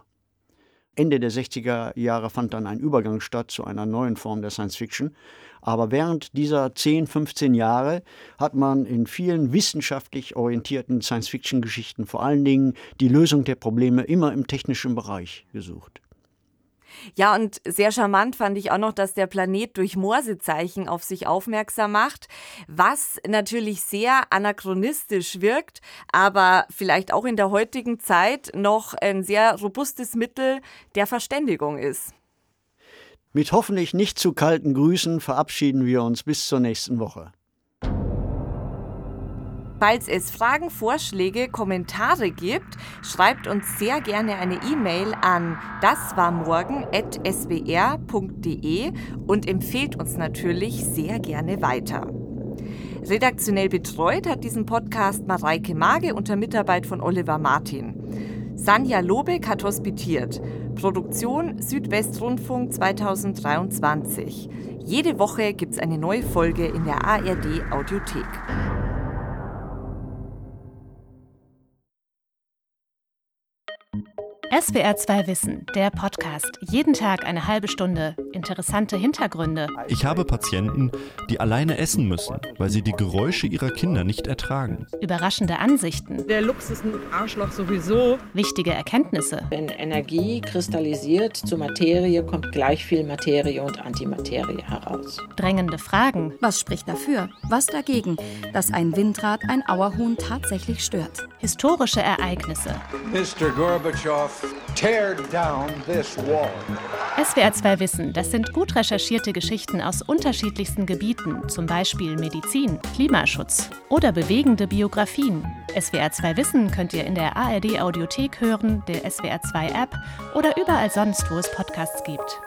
Ende der sechziger Jahre fand dann ein Übergang statt zu einer neuen Form der Science-Fiction. Aber während dieser zehn, fünfzehn Jahre hat man in vielen wissenschaftlich orientierten Science-Fiction-Geschichten vor allen Dingen die Lösung der Probleme immer im technischen Bereich gesucht. Ja, und sehr charmant fand ich auch noch, dass der Planet durch Morsezeichen auf sich aufmerksam macht, was natürlich sehr anachronistisch wirkt, aber vielleicht auch in der heutigen Zeit noch ein sehr robustes Mittel der Verständigung ist. Mit hoffentlich nicht zu kalten Grüßen verabschieden wir uns bis zur nächsten Woche. Falls es Fragen, Vorschläge, Kommentare gibt, schreibt uns sehr gerne eine E-Mail an daswarmorgen at s w r punkt d e und empfehlt uns natürlich sehr gerne weiter. Redaktionell betreut hat diesen Podcast Mareike Mage unter Mitarbeit von Oliver Martin. Sanja Lobeck hat hospitiert. Produktion Südwestrundfunk zweitausenddreiundzwanzig. Jede Woche gibt es eine neue Folge in der A R D Audiothek. S W R zwei Wissen, der Podcast. Jeden Tag eine halbe Stunde. Interessante Hintergründe. Ich habe Patienten, die alleine essen müssen, weil sie die Geräusche ihrer Kinder nicht ertragen. Überraschende Ansichten. Der Luchs ist ein Arschloch sowieso. Wichtige Erkenntnisse. Wenn Energie kristallisiert zu Materie, kommt gleich viel Materie und Antimaterie heraus. Drängende Fragen. Was spricht dafür? Was dagegen, dass ein Windrad ein Auerhuhn tatsächlich stört? Historische Ereignisse. Mister Gorbatschow, tear down this wall. S W R zwei Wissen, das sind gut recherchierte Geschichten aus unterschiedlichsten Gebieten, zum Beispiel Medizin, Klimaschutz oder bewegende Biografien. S W R zwei Wissen könnt ihr in der A R D Audiothek hören, der S W R zwei App oder überall sonst, wo es Podcasts gibt.